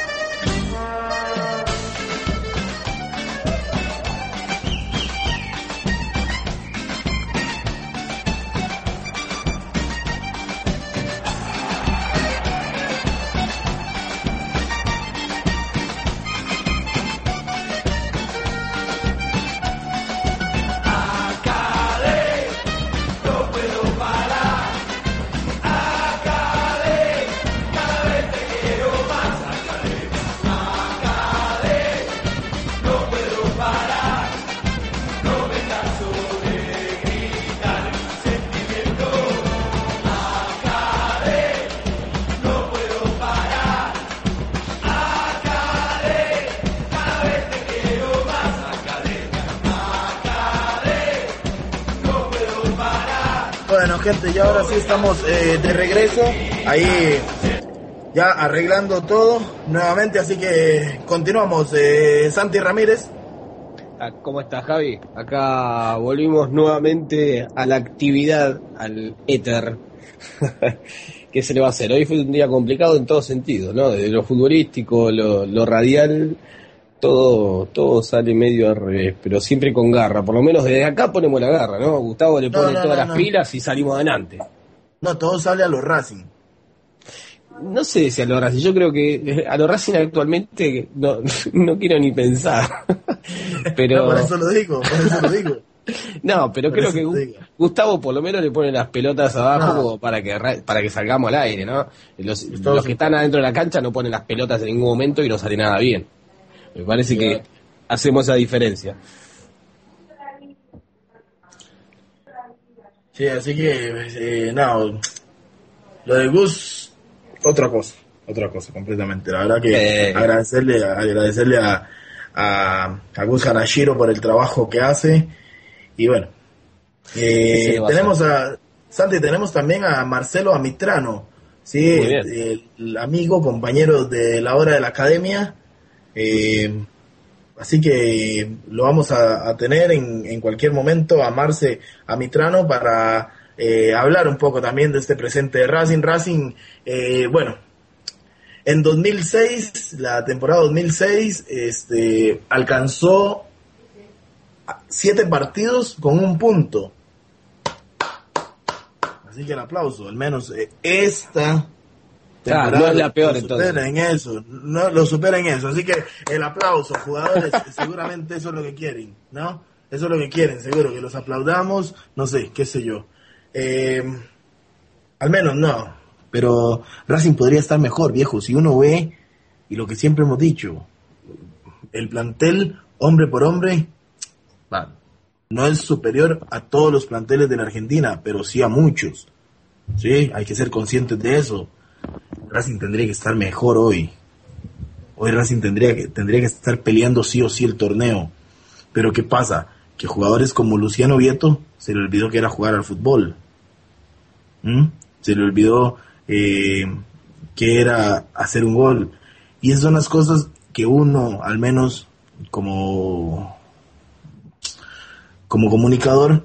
[SPEAKER 8] Bueno, gente, ya ahora sí estamos eh, de regreso, ahí ya arreglando todo nuevamente, así que continuamos. eh, Santi Ramírez.
[SPEAKER 9] ¿Cómo estás, Javi? Acá volvimos nuevamente a la actividad, al éter. ¿Qué se le va a hacer? Hoy fue un día complicado en todo sentido, ¿no? Desde lo futbolístico, lo, lo radial, todo todo sale medio al revés, pero siempre con garra. Por lo menos desde acá ponemos la garra, ¿no? Gustavo le pone
[SPEAKER 8] no, no,
[SPEAKER 9] todas
[SPEAKER 8] no,
[SPEAKER 9] las
[SPEAKER 8] no.
[SPEAKER 9] pilas y salimos adelante.
[SPEAKER 8] No, todo sale a los Racing.
[SPEAKER 9] No sé si a los Racing, yo creo que a los Racing actualmente no, no quiero ni pensar. Pero...
[SPEAKER 8] No, por eso lo digo, por eso lo digo.
[SPEAKER 9] No, pero
[SPEAKER 8] Por
[SPEAKER 9] creo
[SPEAKER 8] eso
[SPEAKER 9] que
[SPEAKER 8] te
[SPEAKER 9] Gu-
[SPEAKER 8] digo.
[SPEAKER 9] Gustavo por lo menos le pone las pelotas abajo
[SPEAKER 8] No.
[SPEAKER 9] como para que ra- para que salgamos al aire, ¿no? Los,
[SPEAKER 8] Todos-
[SPEAKER 9] los que están adentro de la cancha no ponen las pelotas en ningún momento y no sale nada bien. Me parece
[SPEAKER 8] Sí.
[SPEAKER 9] que hacemos esa diferencia.
[SPEAKER 8] Sí, así que, eh, no, lo de Gus, otra cosa, otra cosa completamente. La verdad que
[SPEAKER 9] Eh.
[SPEAKER 8] agradecerle, agradecerle a, a, a Gus Hanashiro por el trabajo que hace. Y bueno,
[SPEAKER 9] ¿Qué se
[SPEAKER 8] eh,
[SPEAKER 9] le va a
[SPEAKER 8] tenemos a, Santi, tenemos también a Marcelo Amitrano, ¿sí?
[SPEAKER 9] Muy bien.
[SPEAKER 8] El, el amigo, compañero de la hora de la academia. Eh, Así que lo vamos a, a tener en, en cualquier momento a Marce Amitrano para eh, hablar un poco también de este presente de Racing. Racing, eh, bueno, en dos mil seis, la temporada dos mil seis, este, alcanzó siete partidos con un punto. Así que el aplauso, al menos eh, esta
[SPEAKER 9] Ah, no es la peor,
[SPEAKER 8] lo
[SPEAKER 9] entonces.
[SPEAKER 8] supera en eso, no lo supera en eso. Así que el aplauso, jugadores, seguramente eso es lo que quieren, ¿no? Eso es lo que quieren, seguro, que los aplaudamos, no sé, qué sé yo. Eh, al menos no, pero Racing podría estar mejor, viejo, si uno ve, y lo que siempre hemos dicho, el plantel, hombre por hombre, va, no es superior a todos los planteles de la Argentina, pero sí a muchos. Sí, hay que ser conscientes de eso. Racing tendría que estar mejor hoy. Hoy Racing tendría que, tendría que estar peleando sí o sí el torneo. Pero ¿qué pasa? Que jugadores como Luciano Vieto se le olvidó que era jugar al fútbol. ¿Mm? Se le olvidó eh, que era hacer un gol. Y esas son las cosas que uno, al menos como, como comunicador,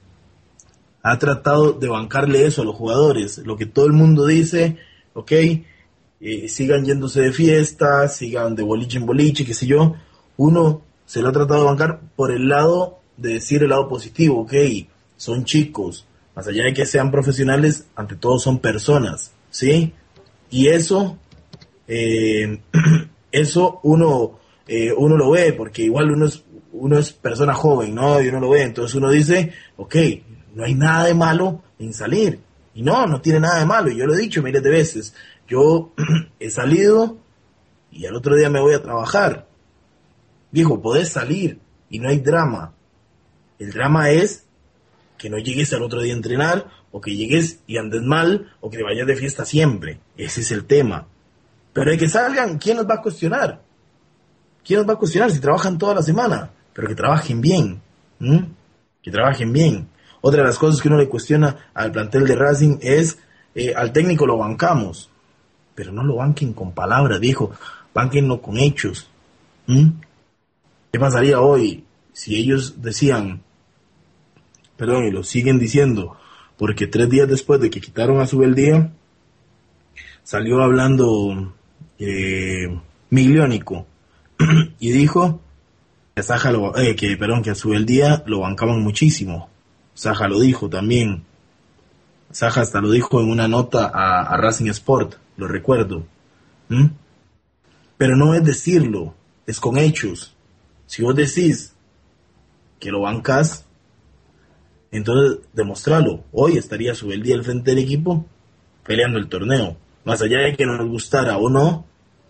[SPEAKER 8] ha tratado de bancarle eso a los jugadores. Lo que todo el mundo dice, ok, eh, sigan yéndose de fiesta, sigan de boliche en boliche, qué sé yo. Uno se lo ha tratado de bancar por el lado de decir el lado positivo, ok, son chicos, más allá de que sean profesionales, ante todo son personas, ¿sí? Y eso, eh, eso uno, eh, uno lo ve, porque igual uno es, uno es persona joven, ¿no? Y uno lo ve, entonces uno dice, ok, no hay nada de malo en salir. Y no, no tiene nada de malo. Y yo lo he dicho miles de veces. Yo he salido y al otro día me voy a trabajar. Viejo, podés salir y no hay drama. El drama es que no llegues al otro día a entrenar, o que llegues y andes mal, o que te vayas de fiesta siempre. Ese es el tema. Pero de que salgan, ¿quién nos va a cuestionar? ¿Quién nos va a cuestionar si trabajan toda la semana? Pero que trabajen bien. ¿Mm? Que trabajen bien. Otra de las cosas que uno le cuestiona al plantel de Racing es, eh, al técnico lo bancamos, pero no lo banquen con palabras, viejo, banquenlo con hechos. ¿Mm? ¿Qué pasaría hoy si ellos decían, perdón, y lo siguen diciendo, porque tres días después de que quitaron a Subeldía, salió hablando eh, Migliónico y dijo que a Saja lo, eh, que, perdón, que a Subeldía lo bancaban muchísimo. Saja lo dijo también. Saja hasta lo dijo en una nota a, a Racing Sport, lo recuerdo. ¿Mm? Pero no es decirlo, es con hechos. Si vos decís que lo bancás, entonces demostralo. Hoy estaría Subeldía al frente del equipo peleando el torneo. Más allá de que nos gustara o no,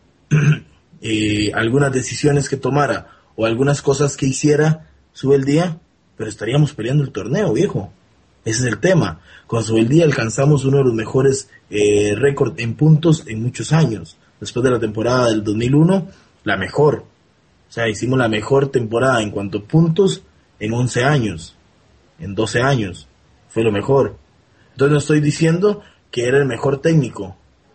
[SPEAKER 8] eh, algunas decisiones que tomara o algunas cosas que hiciera Subeldía, pero estaríamos peleando el torneo, viejo. Ese es el tema. Con Subeldía alcanzamos uno de los mejores eh, récords en puntos en muchos años. Después de la temporada del dos mil uno, la mejor. O sea, hicimos la mejor temporada en cuanto a puntos en once años, en doce años. Fue lo mejor. Entonces no estoy diciendo que era el mejor técnico,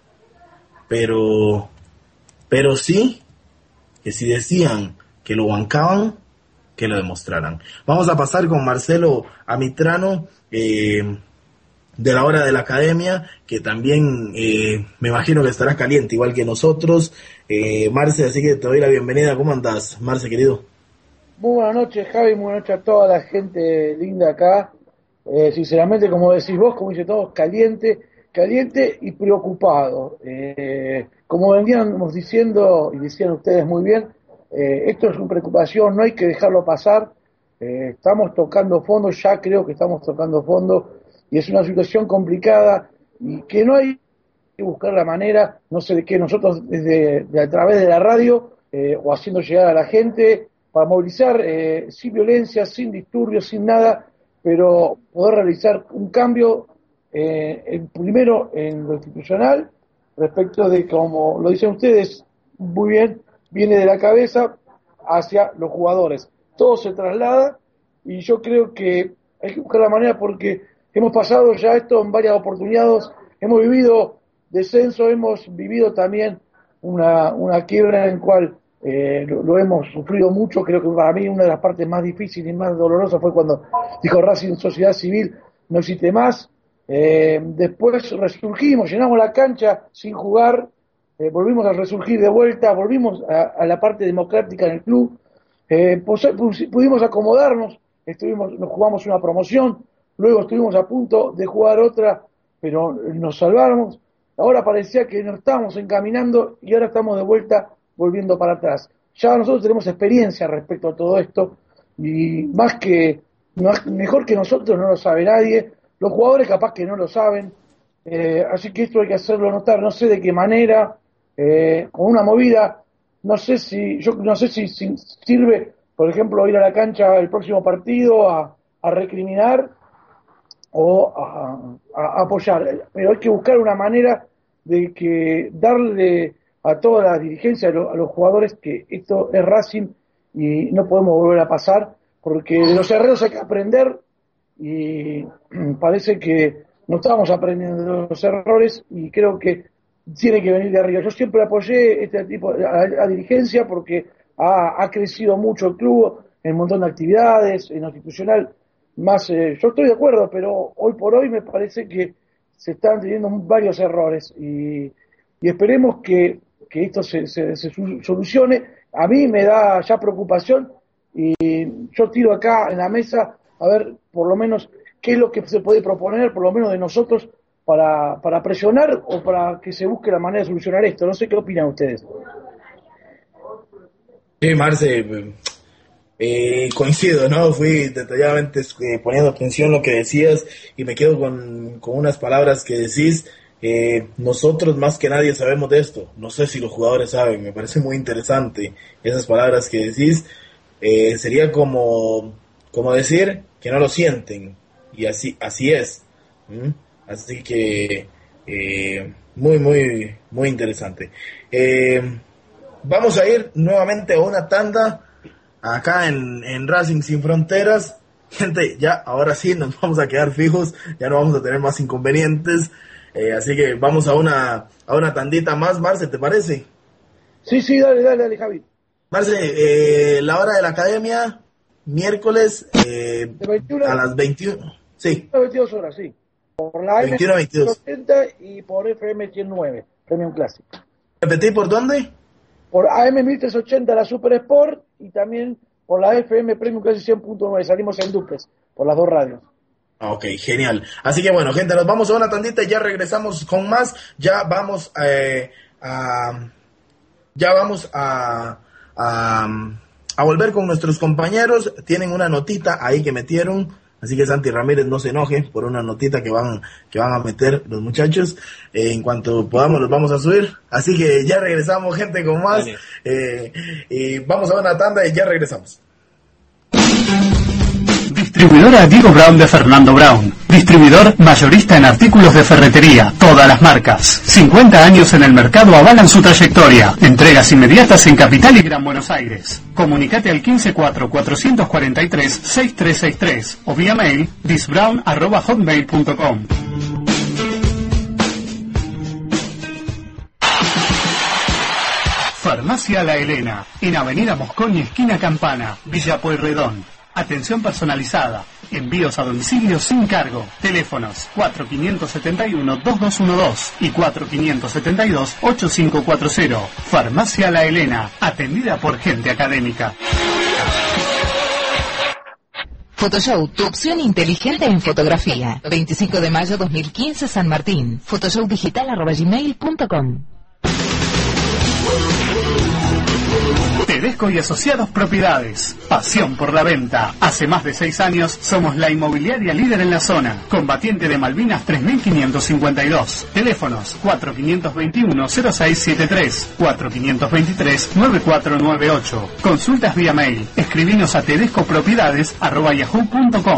[SPEAKER 8] pero, pero sí, que si decían que lo bancaban, que lo demostraran. Vamos a pasar con Marcelo Amitrano, eh, de la hora de la academia, que también eh, me imagino que estará caliente, igual que nosotros. Eh, Marce, así que te doy la bienvenida. ¿Cómo andás, Marce, querido?
[SPEAKER 11] Muy buenas noches, Javi, muy buenas noches a toda la gente linda acá. Eh, sinceramente, como decís vos, como dice todos, caliente, caliente y preocupado. Eh, como veníamos diciendo, y decían ustedes muy bien, Eh, esto es una preocupación, no hay que dejarlo pasar, eh, estamos tocando fondo, ya creo que estamos tocando fondo, y es una situación complicada, y que no hay que buscar la manera, no sé de qué, nosotros desde de, a través de la radio, eh, o haciendo llegar a la gente, para movilizar, eh, sin violencia, sin disturbios, sin nada, pero poder realizar un cambio, eh, en, primero en lo institucional, respecto de, como lo dicen ustedes muy bien, viene de la cabeza hacia los jugadores. Todo se traslada y yo creo que hay que buscar la manera porque hemos pasado ya esto en varias oportunidades, hemos vivido descenso, hemos vivido también una, una quiebra en la cual eh, lo, lo hemos sufrido mucho. Creo que para mí una de las partes más difíciles y más dolorosas fue cuando dijo Racing Sociedad Civil no existe más. Eh, después resurgimos, llenamos la cancha sin jugar, Eh, volvimos a resurgir de vuelta, volvimos a, a la parte democrática en el club, eh, pus, pus, pudimos acomodarnos, estuvimos, nos jugamos una promoción, luego estuvimos a punto de jugar otra, pero nos salvamos, ahora parecía que nos estábamos encaminando y ahora estamos de vuelta volviendo para atrás. Ya nosotros tenemos experiencia respecto a todo esto y más que, mejor que nosotros no lo sabe nadie, los jugadores capaz que no lo saben, eh, así que esto hay que hacerlo notar, no sé de qué manera, eh, con una movida, no sé si, yo no sé si, si sirve, por ejemplo, ir a la cancha el próximo partido a, a recriminar o a, a, a apoyar, pero hay que buscar una manera de que darle a toda la dirigencia, a, lo, a los jugadores, que esto es Racing y no podemos volver a pasar, porque de los errores hay que aprender y parece que no estamos aprendiendo de los errores y creo que tiene que venir de arriba. Yo siempre apoyé este tipo a la dirigencia porque ha, ha crecido mucho el club en un montón de actividades, en lo institucional, más eh, yo estoy de acuerdo, pero hoy por hoy me parece que se están teniendo varios errores y, y esperemos que, que esto se, se, se solucione. A mí me da ya preocupación y yo tiro acá en la mesa a ver por lo menos qué es lo que se puede proponer, por lo menos de nosotros, para, para presionar o para que se busque la manera de solucionar esto. No sé qué opinan ustedes.
[SPEAKER 8] Sí, Marce, eh, coincido, ¿no? Fui detalladamente eh, poniendo atención a lo que decías y me quedo con, con unas palabras que decís. Eh, nosotros más que nadie sabemos de esto. No sé si los jugadores saben, me parece muy interesante esas palabras que decís. Eh, sería como, como decir que no lo sienten, y así, así es. ¿Mm? Así que eh, muy, muy, muy interesante. Eh, vamos a ir nuevamente a una tanda acá en, en Racing Sin Fronteras. Gente, ya ahora sí nos vamos a quedar fijos, ya no vamos a tener más inconvenientes. Eh, así que vamos a una a una tandita más, Marce, ¿te parece?
[SPEAKER 11] Sí, sí, dale, dale, dale, Javi.
[SPEAKER 8] Marce, eh, la hora de la academia, miércoles eh,
[SPEAKER 11] veintiuno,
[SPEAKER 8] a las veintiuno. Sí.
[SPEAKER 11] veintidós horas, sí. Por la
[SPEAKER 8] veintiuno a veintidós.
[SPEAKER 11] ochenta y por F M ciento nueve, Premium Classic.
[SPEAKER 8] ¿Repetí por dónde?
[SPEAKER 11] Por A M mil trescientos ochenta la Super Sport y también por la F M Premium Classic cien punto nueve. Salimos en duples por las dos radios.
[SPEAKER 8] Ok, genial. Así que bueno, gente, nos vamos a una tandita y ya regresamos con más. Ya vamos eh, a... Ya vamos a, a... a volver con nuestros compañeros. Tienen una notita ahí que metieron. Así que Santi Ramírez no se enoje por una notita que van que van a meter los muchachos. Eh, en cuanto podamos los vamos a subir. Así que ya regresamos, gente, con más. Eh, y vamos a una tanda y ya regresamos.
[SPEAKER 2] Distribuidora Diego Brown de Fernando Brown. Distribuidor mayorista en artículos de ferretería, todas las marcas. cincuenta años en el mercado avalan su trayectoria. Entregas inmediatas en Capital y Gran Buenos Aires. Comunicate al uno cinco cuatro, cuatro cuatro tres, seis tres seis tres o vía mail disbrown arroba hotmail punto com. Farmacia La Helena, en Avenida Mosconi, esquina Campana, Villa Pueyrredón. Atención personalizada, envíos a domicilio sin cargo. Teléfonos cuatro cinco siete uno, dos dos uno dos y cuatro cinco siete dos, ocho cinco cuatro cero. Farmacia La Helena, atendida por gente académica.
[SPEAKER 3] Photoshow, tu opción inteligente en fotografía. veinticinco de mayo dos mil quince, San Martín. Photoshow digital arroba gmail punto com.
[SPEAKER 2] Tedesco y Asociados Propiedades. Pasión por la venta. Hace más de seis años somos la inmobiliaria líder en la zona. Combatiente de Malvinas tres mil quinientos cincuenta y dos. Teléfonos cuatro cinco dos uno, cero seis siete tres, cuatro cinco dos tres, nueve cuatro nueve ocho. Consultas vía mail. Escribinos a tedescopropiedades arroba yahoo punto com.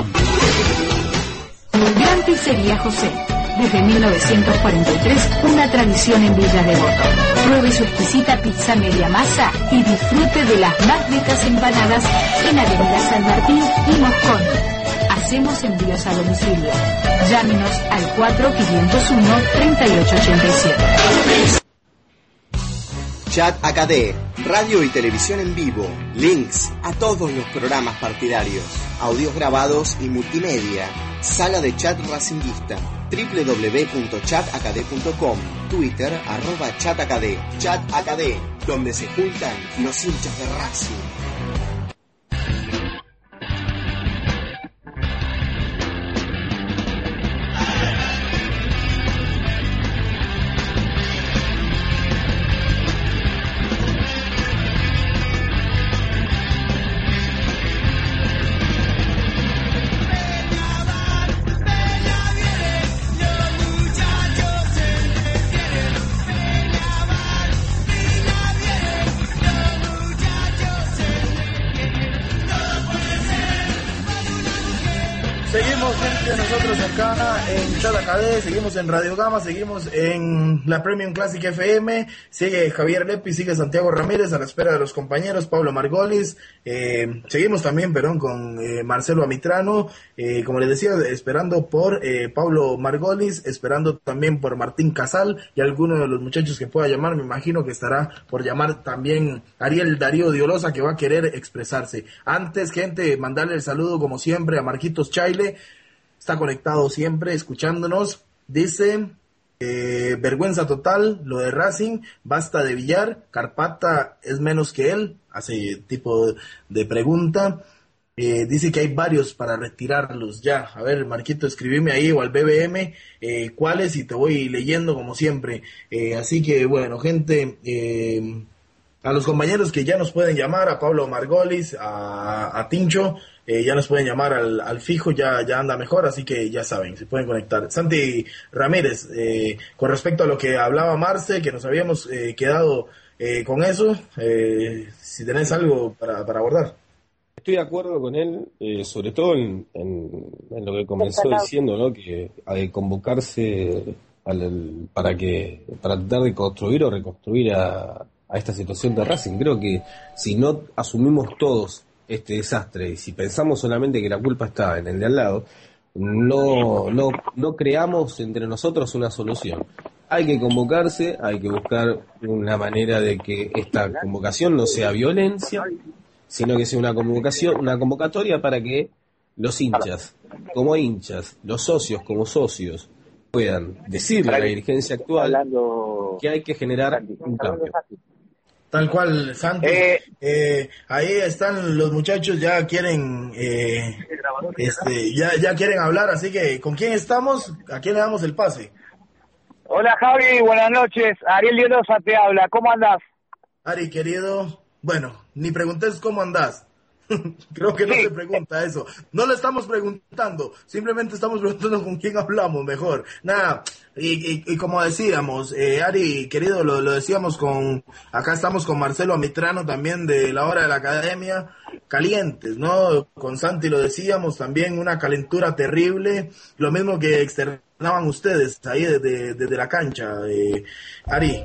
[SPEAKER 6] Gran Pizzería José. Desde mil novecientos cuarenta y tres, una tradición en Villa Devoto. Pruebe su exquisita pizza media masa y disfrute de las más ricas empanadas en Avenida San Martín y Moscón. Hacemos envíos a domicilio. Llámenos al cuatro cinco cero uno, tres ocho ocho siete.
[SPEAKER 7] Chat A K D, radio y televisión en vivo, links a todos los programas partidarios, audios grabados y multimedia, sala de chat racinguista, doble u doble u doble u punto chat a k d punto com, Twitter, arroba chatakd, Chat A K D, donde se juntan los hinchas de Racing.
[SPEAKER 8] Seguimos, gente, nosotros acá en Chat Acadé, seguimos en Radio Gama, seguimos en la Premium Classic F M, sigue Javier Lepi, sigue Santiago Ramírez a la espera de los compañeros, Pablo Margolis, eh, seguimos también, perdón, con eh, Marcelo Amitrano, eh, como les decía, esperando por eh, Pablo Margolis, esperando también por Martín Casal y alguno de los muchachos que pueda llamar, me imagino que estará por llamar también Ariel Darío Diolosa, que va a querer expresarse. Antes, gente, mandarle el saludo como siempre a Marquitos Chaile, está conectado siempre, escuchándonos. Dice, eh, vergüenza total, lo de Racing, basta de Villar, Carpata es menos que él, hace tipo de pregunta. Eh, dice que hay varios para retirarlos ya. A ver, Marquito, escribime ahí o al B B M eh, cuáles y te voy leyendo como siempre. Eh, así que, bueno, gente... Eh, a los compañeros que ya nos pueden llamar, a Pablo Margolis, a, a Tincho, eh, ya nos pueden llamar al, al fijo, ya, ya anda mejor, así que ya saben, se pueden conectar. Santi Ramírez, eh, con respecto a lo que hablaba Marce, que nos habíamos eh, quedado eh, con eso, eh, si tenés algo para, para abordar.
[SPEAKER 9] Estoy de acuerdo con él, eh, sobre todo en, en, en lo que comenzó diciendo, ¿no? Que al convocarse al, para que para tratar de construir o reconstruir a a esta situación de Racing. Creo que si no asumimos todos este desastre y si pensamos solamente que la culpa está en el de al lado, no, no, no creamos entre nosotros una solución. Hay que convocarse, hay que buscar una manera de que esta convocación no sea violencia, sino que sea una convocación, una convocatoria para que los hinchas, como hinchas, los socios como socios, puedan decirle a la dirigencia actual que hay que generar un cambio.
[SPEAKER 8] Tal cual, Santos. Eh, eh, ahí están los muchachos, ya quieren eh, este, ya, ya quieren hablar, así que ¿con quién estamos? ¿A quién le damos el pase?
[SPEAKER 12] Hola Javi, buenas noches. Ariel Diolosa te habla, ¿cómo andás?
[SPEAKER 8] Ari, querido, bueno, ni preguntes cómo andás. Creo que no sí. se pregunta eso. No le estamos preguntando, simplemente estamos preguntando con quién hablamos mejor. Nada, y, y, y como decíamos, eh, Ari, querido, lo, lo decíamos con, acá estamos con Marcelo Amitrano también de la hora de la academia, calientes, ¿no? Con Santi lo decíamos, también una calentura terrible, lo mismo que externaban ustedes ahí desde, desde la cancha, eh, Ari.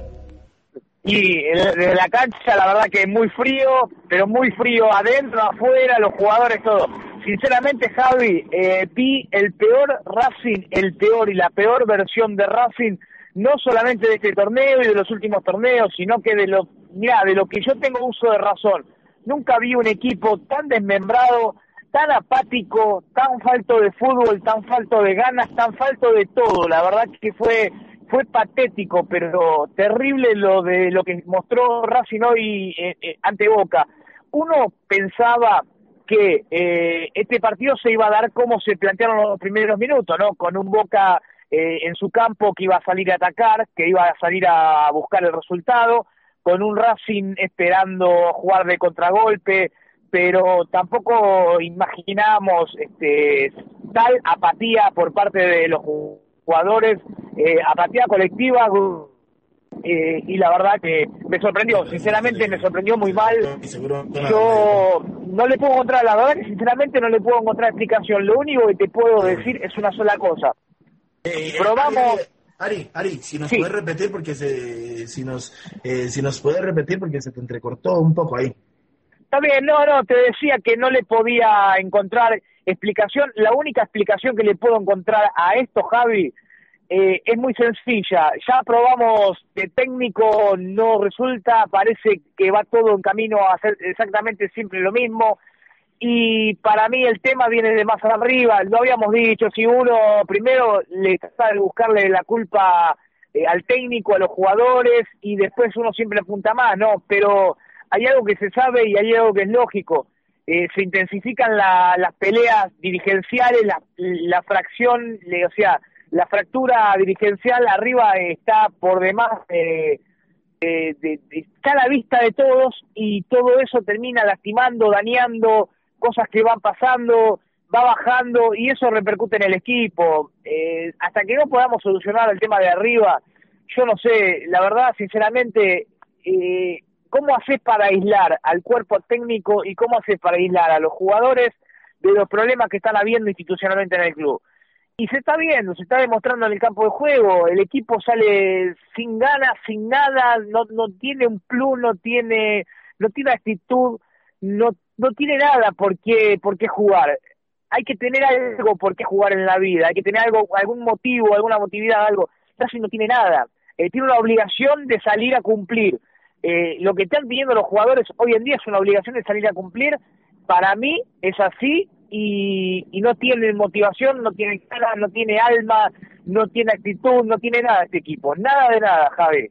[SPEAKER 12] Y desde la cancha la verdad que es muy frío, pero muy frío adentro, afuera, los jugadores, todo. Sinceramente, Javi, eh, vi el peor Racing, el peor y la peor versión de Racing, no solamente de este torneo y de los últimos torneos, sino que de lo, mirá, de lo que yo tengo uso de razón. Nunca vi un equipo tan desmembrado, tan apático, tan falto de fútbol, tan falto de ganas, tan falto de todo. La verdad que fue... Fue patético, pero terrible lo de lo que mostró Racing hoy eh, eh, ante Boca. Uno pensaba que eh, este partido se iba a dar como se plantearon los primeros minutos, ¿no? Con un Boca eh, en su campo que iba a salir a atacar, que iba a salir a buscar el resultado, con un Racing esperando jugar de contragolpe, pero tampoco imaginábamos este, tal apatía por parte de los jugadores. jugadores, eh, apatía colectiva, eh, y la verdad que me sorprendió, sinceramente me sorprendió muy mal. Yo no le puedo encontrar, la verdad que sinceramente no le puedo encontrar explicación. Lo único que te puedo decir es una sola cosa.
[SPEAKER 8] Eh,
[SPEAKER 12] Probamos...
[SPEAKER 8] Eh, Ari, Ari, si nos
[SPEAKER 12] sí.
[SPEAKER 8] puedes repetir porque se, si nos, eh, si nos puedes repetir porque se te entrecortó un poco ahí.
[SPEAKER 12] Está bien, no, no, te decía que no le podía encontrar explicación. La única explicación que le puedo encontrar a esto, Javi, eh, es muy sencilla. Ya probamos que técnico no resulta, parece que va todo en camino a hacer exactamente siempre lo mismo, y para mí el tema viene de más arriba. Lo habíamos dicho, si uno primero le trata de buscarle la culpa eh, al técnico, a los jugadores, y después uno siempre apunta más, ¿no? Pero hay algo que se sabe y hay algo que es lógico. Eh, se intensifican la, las peleas dirigenciales, la, la fracción, le, o sea, la fractura dirigencial arriba está por demás, eh, eh, de, de, está a la vista de todos, y todo eso termina lastimando, dañando, cosas que van pasando, va bajando, y eso repercute en el equipo. Eh, hasta que no podamos solucionar el tema de arriba, yo no sé, la verdad, sinceramente, eh, ¿cómo haces para aislar al cuerpo técnico y cómo haces para aislar a los jugadores? de los problemas que están habiendo institucionalmente en el club. Y se está viendo, se está demostrando en el campo de juego, el equipo sale sin ganas, sin nada, no, no tiene un plus, no tiene, no tiene actitud, no, no tiene nada por qué, por qué jugar. Hay que tener algo por qué jugar en la vida, hay que tener algo, algún motivo, alguna motividad, algo. Racing no tiene nada, eh, tiene una obligación de salir a cumplir. Eh, lo que están pidiendo los jugadores hoy en día es una obligación de salir a cumplir. Para mí es así. Y, y no tiene motivación, no tiene ganas, no tiene alma, no tiene actitud, no tiene nada este equipo, nada de nada, Javi.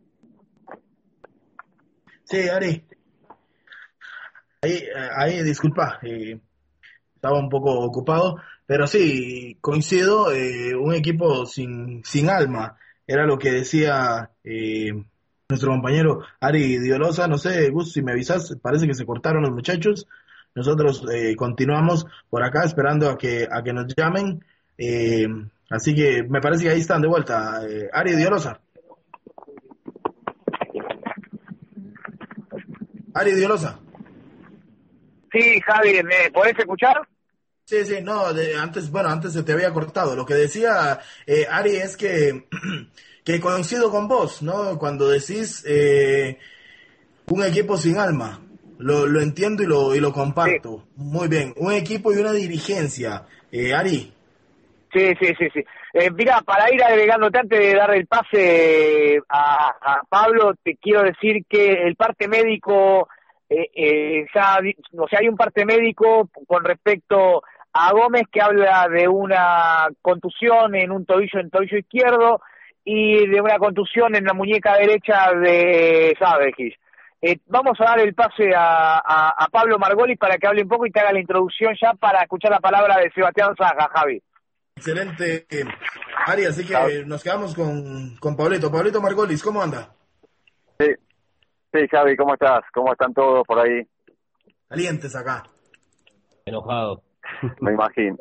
[SPEAKER 8] Sí, Ari. Ahí, ahí disculpa, eh, estaba un poco ocupado, pero sí, coincido, eh, un equipo sin, sin alma, era lo que decía eh, nuestro compañero Ari Diolosa. No sé, Gus, si me avisas, parece que se cortaron los muchachos. Nosotros eh, continuamos por acá esperando a que a que nos llamen, eh, así que me parece que ahí están de vuelta. eh, Ari Diolosa. Ari Diolosa.
[SPEAKER 12] Sí, Javi, ¿me podés escuchar?
[SPEAKER 8] Sí, sí, no, de, antes, bueno, antes se te había cortado. Lo que decía eh, Ari es que, que coincido con vos, ¿no? Cuando decís eh, un equipo sin alma. Lo, lo entiendo y lo y lo comparto. Sí. Muy bien. Un equipo y una dirigencia. Eh, Ari.
[SPEAKER 12] Sí, sí, sí, sí. Eh, mira, para ir agregándote antes de dar el pase a, a Pablo, te quiero decir que el parte médico, eh, eh, ya, o sea, hay un parte médico con respecto a Gómez que habla de una contusión en un tobillo, en tobillo izquierdo, y de una contusión en la muñeca derecha de Sávejic. Eh, vamos a dar el pase a, a, a Pablo Margolis para que hable un poco y te haga la introducción ya para escuchar la palabra de Sebastián Saja, Javi.
[SPEAKER 8] Excelente, eh, Ari, así que eh, nos quedamos con, con Pablito. Pablito Margolis, ¿cómo anda?
[SPEAKER 10] Sí, sí, Javi, ¿cómo estás? ¿Cómo están todos por ahí?
[SPEAKER 8] Calientes acá.
[SPEAKER 9] Enojado.
[SPEAKER 10] Me imagino.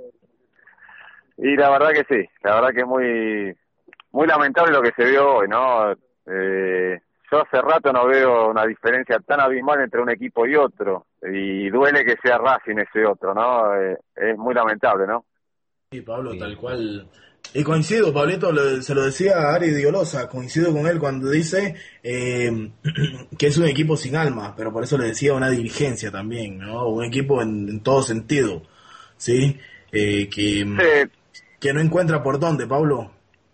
[SPEAKER 10] Y la verdad que sí, la verdad que es muy, muy lamentable lo que se vio hoy, ¿no? Eh... Yo hace rato no veo una diferencia tan abismal entre un equipo y otro, y duele que sea Racing ese otro, ¿no? Eh, es muy lamentable, ¿no?
[SPEAKER 8] Sí, Pablo, sí. Tal cual. Y coincido, Pablito, le, se lo decía a Ari Diolosa, coincido con él cuando dice eh, que es un equipo sin alma, pero por eso le decía una dirigencia también, ¿no? Un equipo en, en todo sentido, ¿sí? Eh, que, sí. que no encuentra por dónde, Pablo.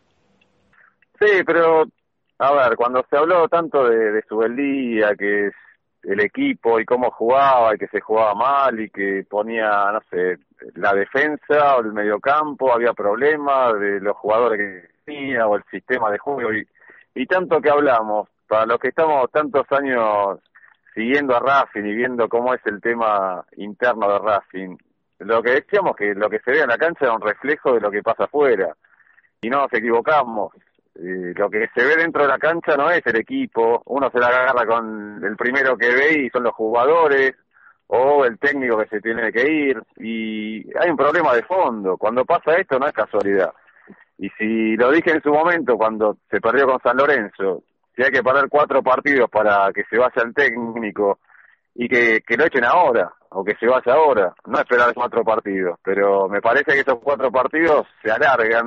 [SPEAKER 10] Sí, pero... A ver, cuando se habló tanto de, de Subeldía, que es el equipo y cómo jugaba, y que se jugaba mal, y que ponía, no sé, la defensa o el mediocampo, había problemas de los jugadores que tenía, o el sistema de juego, y, y tanto que hablamos, para los que estamos tantos años siguiendo a Racing y viendo cómo es el tema interno de Racing, lo que decíamos que lo que se ve en la cancha era un reflejo de lo que pasa afuera, y no nos equivocamos. Eh, lo que se ve dentro de la cancha no es el equipo, uno se la agarra con el primero que ve y son los jugadores o el técnico que se tiene que ir, y hay un problema de fondo. Cuando pasa esto no es casualidad, y si lo dije en su momento cuando se perdió con San Lorenzo, si hay que parar cuatro partidos para que se vaya el técnico y que, que lo echen ahora o que se vaya ahora, no esperar cuatro partidos, pero me parece que esos cuatro partidos se alargan.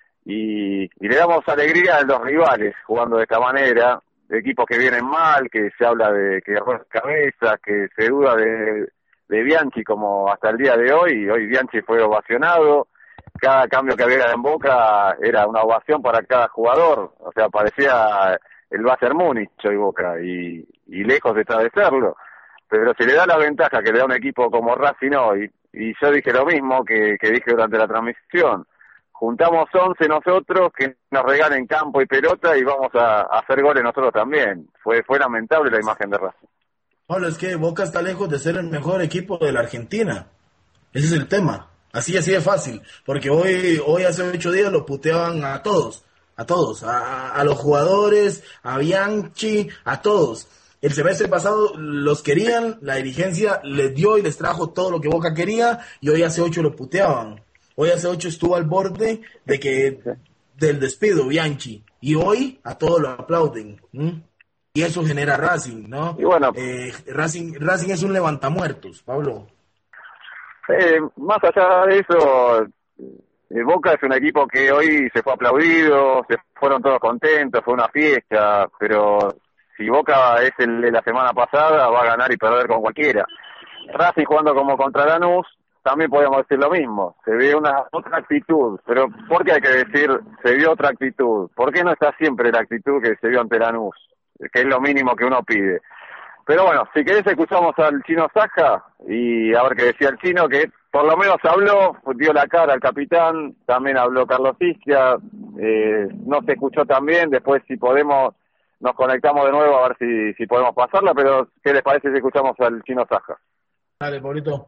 [SPEAKER 10] Y, y le damos alegría a los rivales jugando de esta manera, de equipos que vienen mal, que se habla de que errores cabezas, que se duda de, de Bianchi como hasta el día de hoy, y hoy Bianchi fue ovacionado, cada cambio que había en Boca era una ovación para cada jugador, o sea, parecía el Bayern Múnich hoy Boca, y, y lejos está de serlo, pero se le da la ventaja que le da un equipo como Racing hoy, y yo dije lo mismo que, que dije durante la transmisión. Juntamos once nosotros que nos regalen campo y pelota y vamos a, a hacer goles nosotros también. Fue fue lamentable la imagen de Racing.
[SPEAKER 8] Bueno, es que Boca está lejos de ser el mejor equipo de la Argentina. Ese es el tema. Así, así de fácil. Porque hoy, hoy hace ocho días lo puteaban a todos. A todos. A, a los jugadores, a Bianchi, a todos. El semestre pasado los querían, la dirigencia les dio y les trajo todo lo que Boca quería, y hoy hace ocho lo puteaban. Hoy hace ocho estuvo al borde de que del despido Bianchi, y hoy a todos lo aplauden, ¿m? Y eso genera Racing, ¿no?
[SPEAKER 10] Y bueno,
[SPEAKER 8] eh, Racing, Racing es un levantamuertos, Pablo.
[SPEAKER 10] Eh, más allá de eso, eh, Boca es un equipo que hoy se fue aplaudido, se fueron todos contentos, fue una fiesta, pero si Boca es el de la semana pasada, va a ganar y perder con cualquiera. Racing jugando como contra Lanús, también podemos decir lo mismo, se ve una otra actitud, pero ¿por qué hay que decir se vio otra actitud? ¿Por qué no está siempre la actitud que se vio ante Lanús? Que es lo mínimo que uno pide. Pero bueno, si querés escuchamos al Chino Saja y a ver qué decía el Chino, que por lo menos habló, dio la cara al capitán, también habló Carlos Ischia, eh, no se escuchó tan bien, después si podemos nos conectamos de nuevo a ver si, si podemos pasarla, pero ¿qué les parece si escuchamos al Chino Saja?
[SPEAKER 8] Dale, Pablito.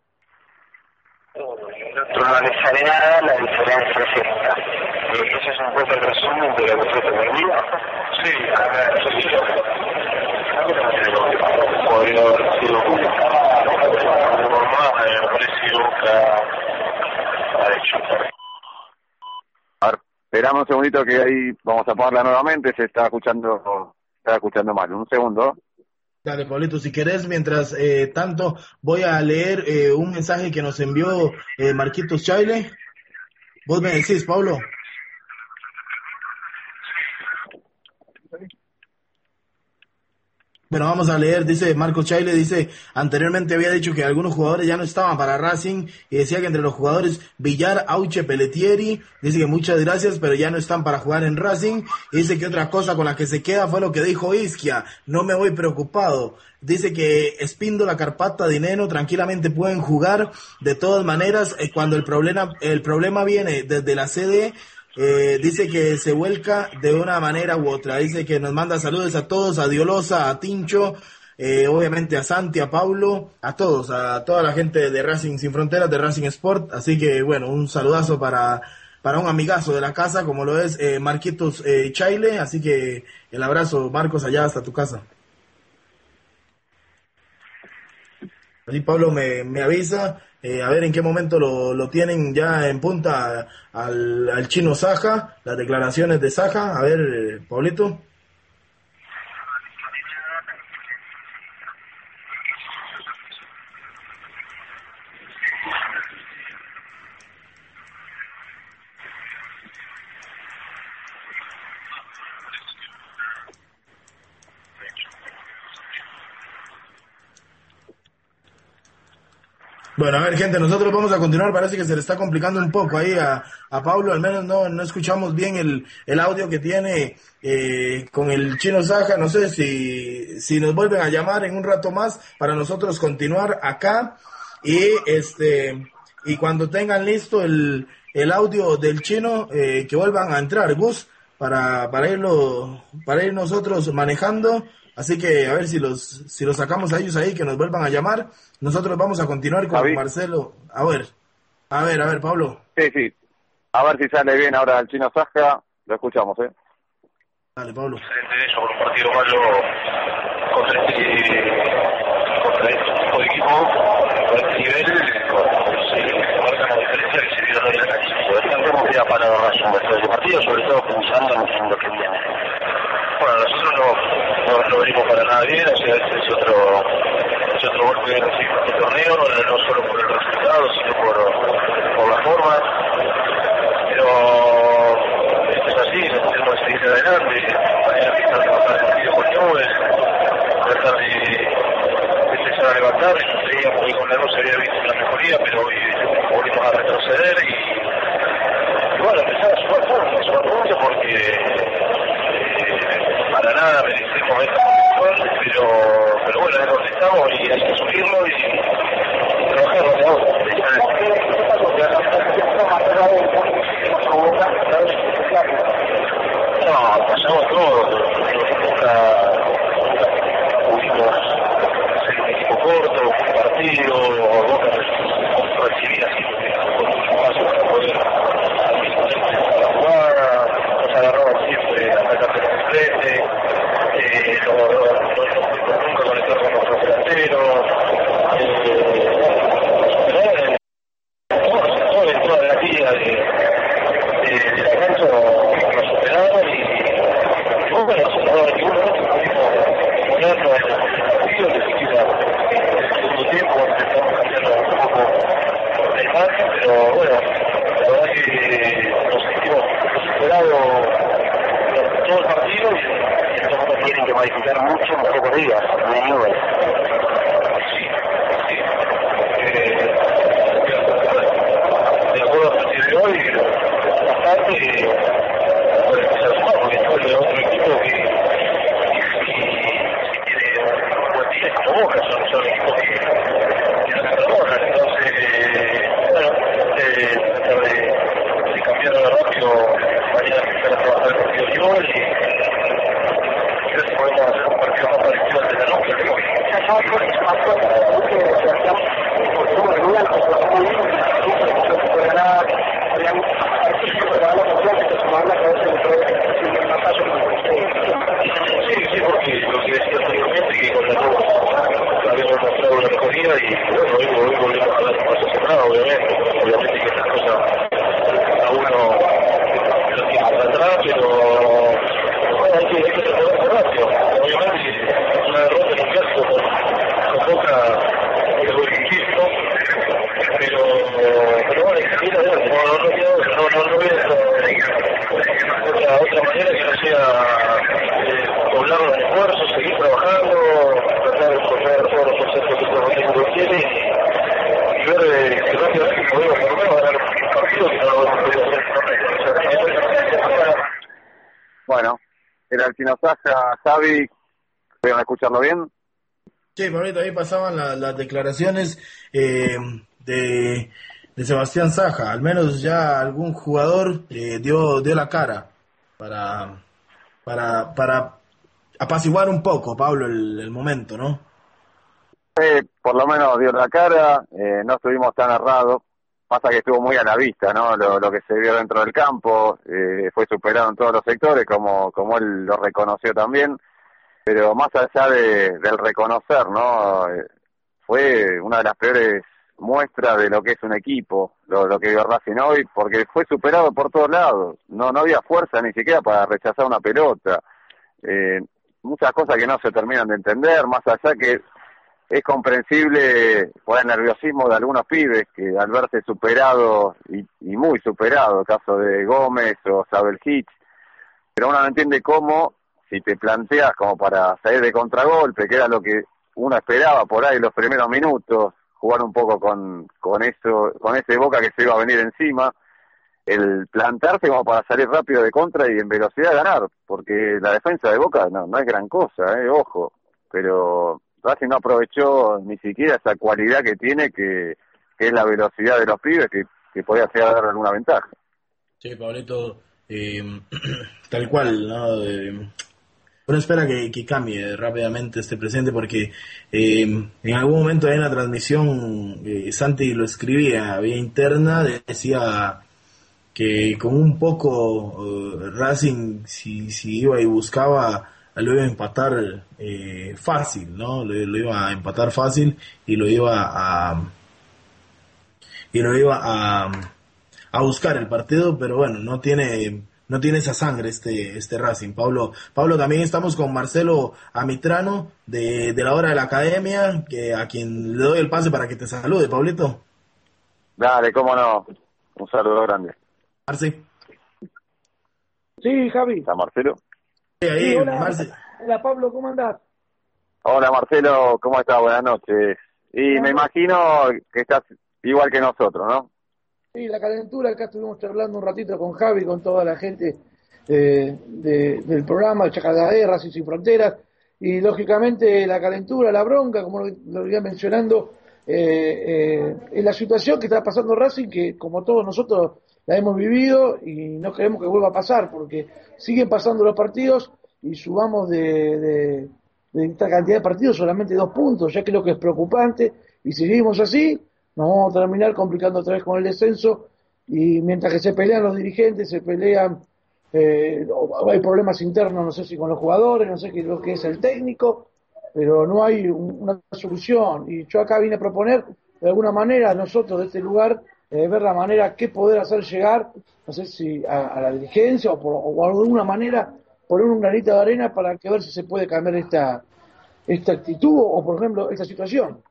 [SPEAKER 13] No analizaré nada, la diferencia es esta. Eh, ese es un poco el resumen de lo que fue terminado. Sí, a ver, sí, podría haber sido algo más, me parece que Boca ha hecho.
[SPEAKER 10] A ver, esperamos un segundito que ahí vamos a apagarla nuevamente, se está escuchando, está escuchando mal, un segundo.
[SPEAKER 8] Dale, Pablito, si querés, mientras eh, tanto voy a leer eh, un mensaje que nos envió eh, Marquitos Chaile. Vos me decís, Pablo. Bueno, vamos a leer, dice Marco Chaile, dice, anteriormente había dicho que algunos jugadores ya no estaban para Racing y decía que entre los jugadores Villar, Auche, Pelletieri, dice que muchas gracias, pero ya no están para jugar en Racing, y dice que otra cosa con la que se queda fue lo que dijo Ischia, no me voy preocupado, dice que Espíndola, Carpata, Dineno tranquilamente pueden jugar, de todas maneras, eh, cuando el problema, el problema viene desde la sede, Eh, dice que se vuelca de una manera u otra, dice que nos manda saludos a todos, a Diolosa, a Tincho, eh, obviamente a Santi, a Paulo, a todos, a toda la gente de Racing Sin Fronteras, de Racing Sport, así que bueno, un saludazo para, para un amigazo de la casa, como lo es eh, Marquitos eh, Chaile, así que el abrazo, Marcos, allá hasta tu casa. Así Pablo me, me avisa, eh, a ver en qué momento lo, lo tienen ya en punta al, al Chino Saja, las declaraciones de Saja, a ver, eh, Pablito. Bueno, a ver, gente, nosotros vamos a continuar, parece que se le está complicando un poco ahí a, a Pablo, al menos no, no escuchamos bien el, el audio que tiene eh, con el Chino Saja, no sé si, si nos vuelven a llamar en un rato más para nosotros continuar acá y este y cuando tengan listo el, el audio del Chino, eh, que vuelvan a entrar, Gus, para, para irlo, para ir nosotros manejando. Así que a ver si los si los sacamos a ellos ahí, que nos vuelvan a llamar. Nosotros vamos a continuar con Javi. Marcelo. A ver, a ver, a ver, Pablo.
[SPEAKER 10] Sí, sí. A ver si sale bien ahora el Chino Saja. Lo escuchamos, ¿eh?
[SPEAKER 8] Dale, Pablo.
[SPEAKER 13] Excelente eso, por un partido malo contra este, contra este tipo de equipo, con este nivel, se marca la diferencia que se vio en la cancha. ¿Cómo queda parado Racing después del partido, sobre todo pensando en lo que viene? Bueno, nosotros no, no, no venimos para nada bien, o sea, este es otro, es otro golpe que recibimos este torneo, no, no solo por el resultado, sino por, por la forma. Pero esto es así, tenemos que seguir adelante, mañana empezar a trabajar el partido con Newell's, tratar de, de empezar a levantar, creíamos que con la luz se había visto una mejoría, pero hoy volvimos a retroceder y, y bueno, empezar a sumar puntos, sumar puntos porque para nada merecemos esta posición, pero, pero bueno, es donde estamos y hay que subirlo y, y trabajarlo de ahora. No, pasamos todo, nunca, nunca pudimos ser un equipo corto, un partido, Boca recibir así con un espacio para poder administrar la jugada, nos agarraban siempre a atacar de frente, eh, no, no, no, no pudimos nunca conectar con nuestros delanteros, eh, todos los sectores, toda la guía de, de, de la cancha nos superaron y, y bueno, nosotros en ningún momento pudimos ponernos en el partido, ni siquiera en el segundo tiempo, estamos un equipo que tiene una persona, entonces, eh, bueno, eh, tratar de, de cambiar rápido, mañana empezar a trabajar el partido de gol y ver si podemos hacer un partido más parecido al de la noche, creo que sí, sí, porque lo que decía anteriormente que con la nueva habíamos mostrado una mejoría y bueno, hoy, hoy volvemos a dar un paso cerrado, obviamente, obviamente que estas cosas a uno lo tiene para atrás, pero bueno, hay que, hay que tratar rápido, obviamente una derrota en un clásico con, con Boca es muy difícil, pero pero bueno, hay que seguir adelante, no, no, no, no, no veo otra, otra manera que no sea eh, doblar los esfuerzos, seguir trabajando, tratar de encontrar todos los conceptos que todo el mundo tiene y ver eh, que rápidamente podemos por lo menos ganar un partido que no lo hemos podido hacer.
[SPEAKER 10] Bueno, era el Pinozaja, Xavi, ¿pueden escucharlo bien?
[SPEAKER 8] Sí, Pablito, ahí pasaban la, las declaraciones eh, de, de Sebastián Saja. Al menos ya algún jugador eh, dio dio la cara para para para apaciguar un poco, Pablo, el, el momento, ¿no?
[SPEAKER 10] Eh, por lo menos dio la cara, eh, no estuvimos tan errados. Pasa que estuvo muy a la vista, ¿no? Lo, lo que se vio dentro del campo, eh, fue superado en todos los sectores, como, como él lo reconoció también. Pero más allá de, del reconocer, ¿no? Eh, fue una de las peores muestras de lo que es un equipo, lo, lo que vio Racing hoy, porque fue superado por todos lados. No, no había fuerza ni siquiera para rechazar una pelota. Eh, muchas cosas que no se terminan de entender, más allá que es comprensible por el nerviosismo de algunos pibes que al verse superados y, y muy superados, caso de Gómez o Sabel Hitch, pero uno no entiende cómo, si te planteas como para salir de contragolpe, que era lo que uno esperaba por ahí los primeros minutos, jugar un poco con, con eso, con ese Boca que se iba a venir encima, el plantarse como para salir rápido de contra y en velocidad ganar, porque la defensa de Boca no, no es gran cosa, eh, ojo, pero Racing no aprovechó ni siquiera esa cualidad que tiene, que, que es la velocidad de los pibes, que, que podía hacer dar alguna ventaja.
[SPEAKER 8] Sí, Pablito, eh, tal cual, ¿no? Eh, uno espera que, que cambie rápidamente este presente porque eh, en algún momento en la transmisión eh, Santi lo escribía vía interna, decía que con un poco uh, Racing si, si iba y buscaba lo iba a empatar eh, fácil, ¿no? Lo, lo iba a empatar fácil y lo iba a y lo iba a, a buscar el partido, pero bueno, no tiene no tiene esa sangre este este Racing. Pablo, Pablo, también estamos con Marcelo Amitrano de, de la hora de la academia, que a quien le doy el pase para que te salude, Pablito.
[SPEAKER 10] Dale, cómo no, un saludo grande.
[SPEAKER 8] Marce.
[SPEAKER 11] Sí, Javi.
[SPEAKER 10] ¿Está Marcelo?
[SPEAKER 8] Sí, ahí,
[SPEAKER 11] Sí, hola,
[SPEAKER 8] Marce.
[SPEAKER 11] hola, Pablo, ¿cómo andás?
[SPEAKER 10] Hola Marcelo, ¿cómo estás? Buenas noches. Y me imagino que estás igual que nosotros, ¿no?
[SPEAKER 11] Sí, la calentura, acá estuvimos charlando un ratito con Javi, con toda la gente eh, de, del programa, de Chacalagá, Racing Sin Fronteras, y lógicamente la calentura, la bronca, como lo, lo iba mencionando, eh, eh, en la situación que está pasando Racing, que como todos nosotros la hemos vivido y no queremos que vuelva a pasar, porque siguen pasando los partidos y subamos de, de, de esta cantidad de partidos solamente dos puntos, ya creo que es preocupante, y si seguimos así, nos vamos a terminar complicando otra vez con el descenso, y mientras que se pelean los dirigentes, se pelean, eh, hay problemas internos, no sé si con los jugadores, no sé qué lo que es el técnico, pero no hay un, una solución, y yo acá vine a proponer, de alguna manera, nosotros de este lugar, eh, ver la manera que poder hacer llegar, no sé si a, a la dirigencia o, por, o de alguna manera poner un granito de arena para que ver si se puede cambiar esta, esta actitud o, por ejemplo, esta situación.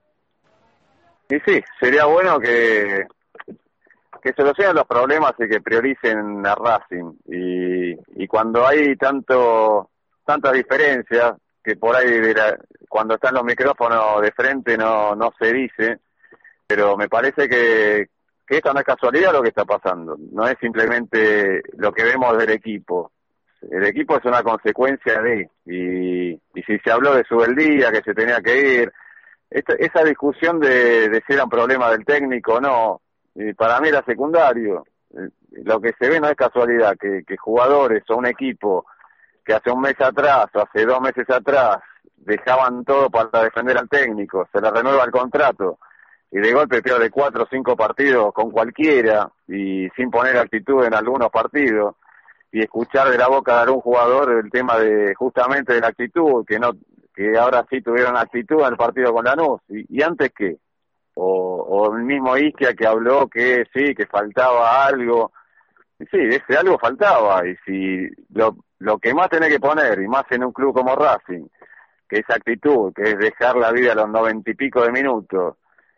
[SPEAKER 10] Y sí, sería bueno que, que solucionen los problemas y que prioricen a Racing. Y, y cuando hay tanto tantas diferencias, que por ahí de la, cuando están los micrófonos de frente no, no se dice, pero me parece que, que esto no es casualidad lo que está pasando, no es simplemente lo que vemos del equipo. El equipo es una consecuencia de, y, y si se habló de Subeldía, que se tenía que ir, esta, esa discusión de, de si era un problema del técnico o no, eh, para mí era secundario. Eh, lo que se ve no es casualidad, que, que jugadores o un equipo que hace un mes atrás o hace dos meses atrás dejaban todo para defender al técnico, se le renueva el contrato y de golpe pierde cuatro o cinco partidos con cualquiera y sin poner actitud en algunos partidos, y escuchar de la boca de algún jugador el tema de justamente de la actitud, que no que ahora sí tuvieron actitud en el partido con Lanús, y, y antes qué, o, o el mismo Isquia que habló que sí, que faltaba algo, y sí, ese algo faltaba, y si lo, lo que más tenés que poner, y más en un club como Racing, que es actitud, que es dejar la vida a los noventa y pico de minutos,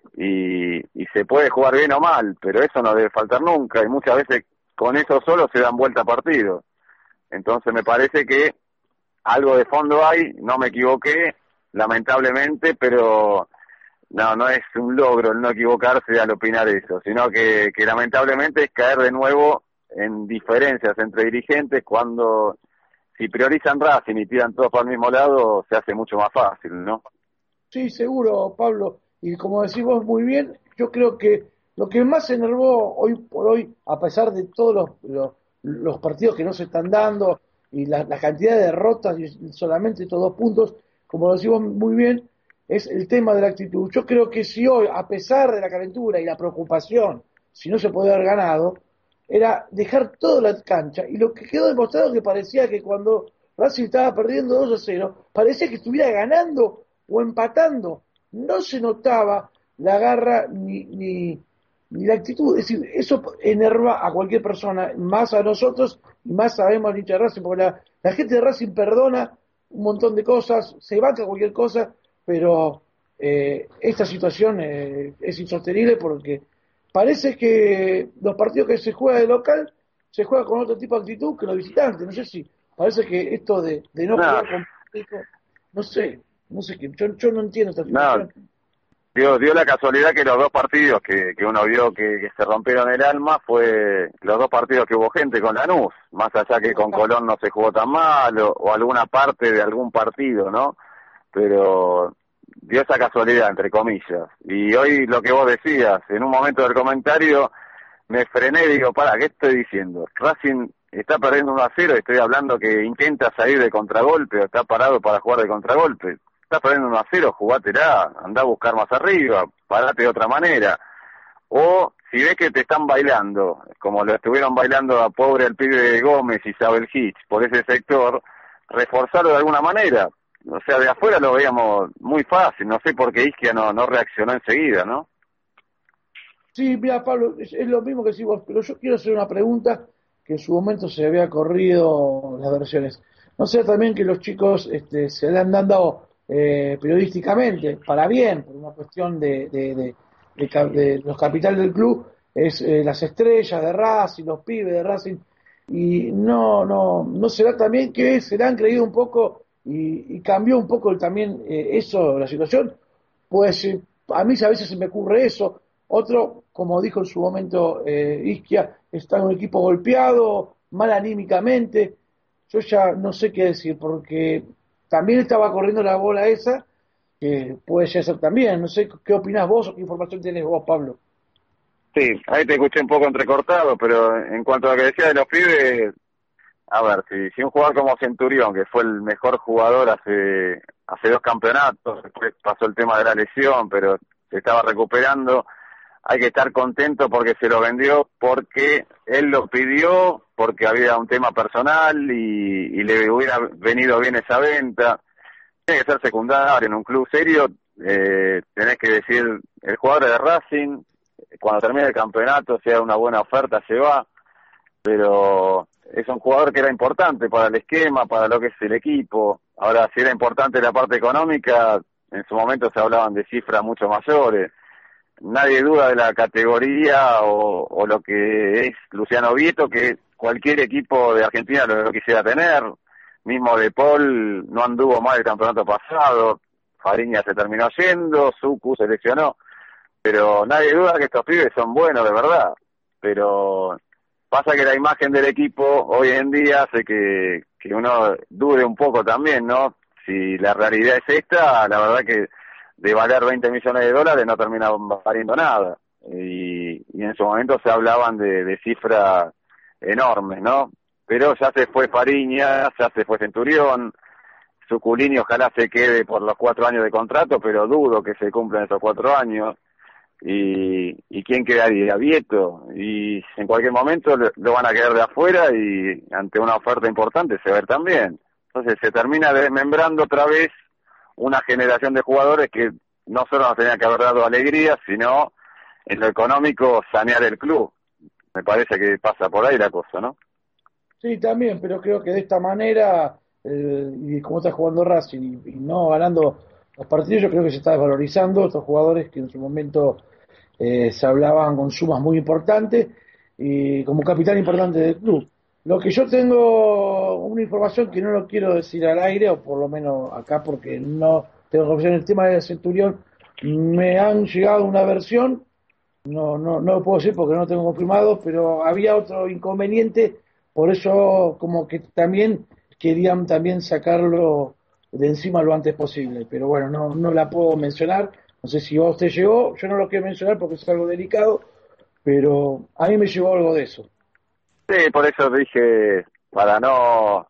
[SPEAKER 10] y, y se puede jugar bien o mal, pero eso no debe faltar nunca, y muchas veces con eso solo se dan vuelta a partidos. Entonces me parece que algo de fondo hay, no me equivoqué, lamentablemente, pero no, no es un logro el no equivocarse al opinar eso, sino que, que lamentablemente es caer de nuevo en diferencias entre dirigentes cuando si priorizan Racing y tiran todos para el mismo lado, se hace mucho más fácil, ¿no?
[SPEAKER 11] Sí, seguro, Pablo. Y como decís vos muy bien, yo creo que lo que más se enervó hoy por hoy, a pesar de todos los, los, los partidos que no se están dando y la, la cantidad de derrotas y solamente estos dos puntos, como lo decimos muy bien, es el tema de la actitud. Yo creo que si hoy, a pesar de la calentura y la preocupación, si no se podía haber ganado, era dejar toda la cancha, y lo que quedó demostrado es que parecía que cuando Racing estaba perdiendo dos a cero, parecía que estuviera ganando o empatando, no se notaba la garra ni, ni, ni la actitud, es decir, eso enerva a cualquier persona, más a nosotros, y más sabemos al hincha de Racing, porque la, la gente de Racing perdona un montón de cosas, se banca cualquier cosa, pero eh, esta situación eh, es insostenible porque parece que los partidos que se juega de local se juega con otro tipo de actitud que los visitantes. No sé si parece que esto de, de no, no jugar con público, no sé, no sé qué, yo, yo no entiendo esta situación.
[SPEAKER 10] No. Dio, dio la casualidad que los dos partidos que, que uno vio que, que se rompieron el alma fue los dos partidos que hubo gente con Lanús, más allá que con Colón no se jugó tan mal o, o alguna parte de algún partido, ¿no? Pero dio esa casualidad, entre comillas. Y hoy lo que vos decías, en un momento del comentario, me frené y digo, para, ¿qué estoy diciendo? Racing está perdiendo uno a cero y estoy hablando que intenta salir de contragolpe o está parado para jugar de contragolpe. Estás perdiendo uno a cero, jugátela, andá a buscar más arriba, parate de otra manera. O si ves que te están bailando, como lo estuvieron bailando a pobre el pibe de Gómez y Isabel Hitch por ese sector, reforzarlo de alguna manera. O sea, de afuera lo veíamos muy fácil, no sé por qué Isquia no, no reaccionó enseguida, ¿no?
[SPEAKER 11] Sí, mira, Pablo, es, es lo mismo que decís vos, pero yo quiero hacer una pregunta que en su momento se había corrido las versiones. No sea también que los chicos este, se le han dado eh, periodísticamente, para bien, por una cuestión de, de, de, de, de los capitales del club, es eh, las estrellas de Racing, los pibes de Racing, y no, no, no será también que se le han creído un poco y, y cambió un poco el, también eh, eso, la situación. Pues eh, a mí a veces se me ocurre eso. Otro, como dijo en su momento eh, Isquia, está en un equipo golpeado, mal anímicamente. Yo ya no sé qué decir, porque también estaba corriendo la bola esa, que puede ser también. No sé qué opinás vos o qué información tenés vos, Pablo.
[SPEAKER 10] Sí, ahí te escuché un poco entrecortado, pero en cuanto a lo que decía de los pibes, a ver, si, si un jugador como Centurión, que fue el mejor jugador hace hace dos campeonatos, después pasó el tema de la lesión, pero se estaba recuperando, hay que estar contento porque se lo vendió, porque él lo pidió, porque había un tema personal y, y le hubiera venido bien esa venta. Tiene que ser secundario en un club serio, eh, tenés que decir, el jugador de Racing, cuando termine el campeonato, si hay una buena oferta, se va, pero es un jugador que era importante para el esquema, para lo que es el equipo. Ahora, si era importante la parte económica, en su momento se hablaban de cifras mucho mayores. Nadie duda de la categoría o, o lo que es Luciano Vieto, que cualquier equipo de Argentina lo, lo quisiera tener. Mismo De Paul no anduvo mal el campeonato pasado, Fariña se terminó yendo, Sucu se lesionó, pero nadie duda que estos pibes son buenos de verdad. Pero pasa que la imagen del equipo hoy en día hace que, que uno dude un poco también, ¿no? Si la realidad es esta, la verdad que de valer veinte millones de dólares no termina valiendo nada. Y, y en su momento se hablaban de, de cifras enormes, ¿no? Pero ya se fue Fariña, ya se fue Centurión, Suculini ojalá se quede por los cuatro años de contrato, pero dudo que se cumplan esos cuatro años. Y, y quién quedaría, Vieto, y en cualquier momento lo, lo van a quedar de afuera y ante una oferta importante se va a ver también. Entonces se termina desmembrando otra vez una generación de jugadores que no solo nos tenían que haber dado alegría, sino en lo económico sanear el club. Me parece que pasa por ahí la cosa, ¿no?
[SPEAKER 11] Sí, también, pero creo que de esta manera, eh, y como está jugando Racing y, y no ganando los partidos, yo creo que se está desvalorizando estos jugadores que en su momento eh, se hablaban con sumas muy importantes y como capitán importante del club. Lo que yo tengo una información que no lo quiero decir al aire, o por lo menos acá porque no tengo confianza en el tema del Centurión, me han llegado una versión, no, no, no lo puedo decir porque no lo tengo confirmado, pero había otro inconveniente, por eso como que también querían también sacarlo de encima lo antes posible, pero bueno, no, no la puedo mencionar, no sé si a usted llegó, yo no lo quiero mencionar porque es algo delicado, pero a mí me llegó algo de eso.
[SPEAKER 10] Sí, por eso dije, para no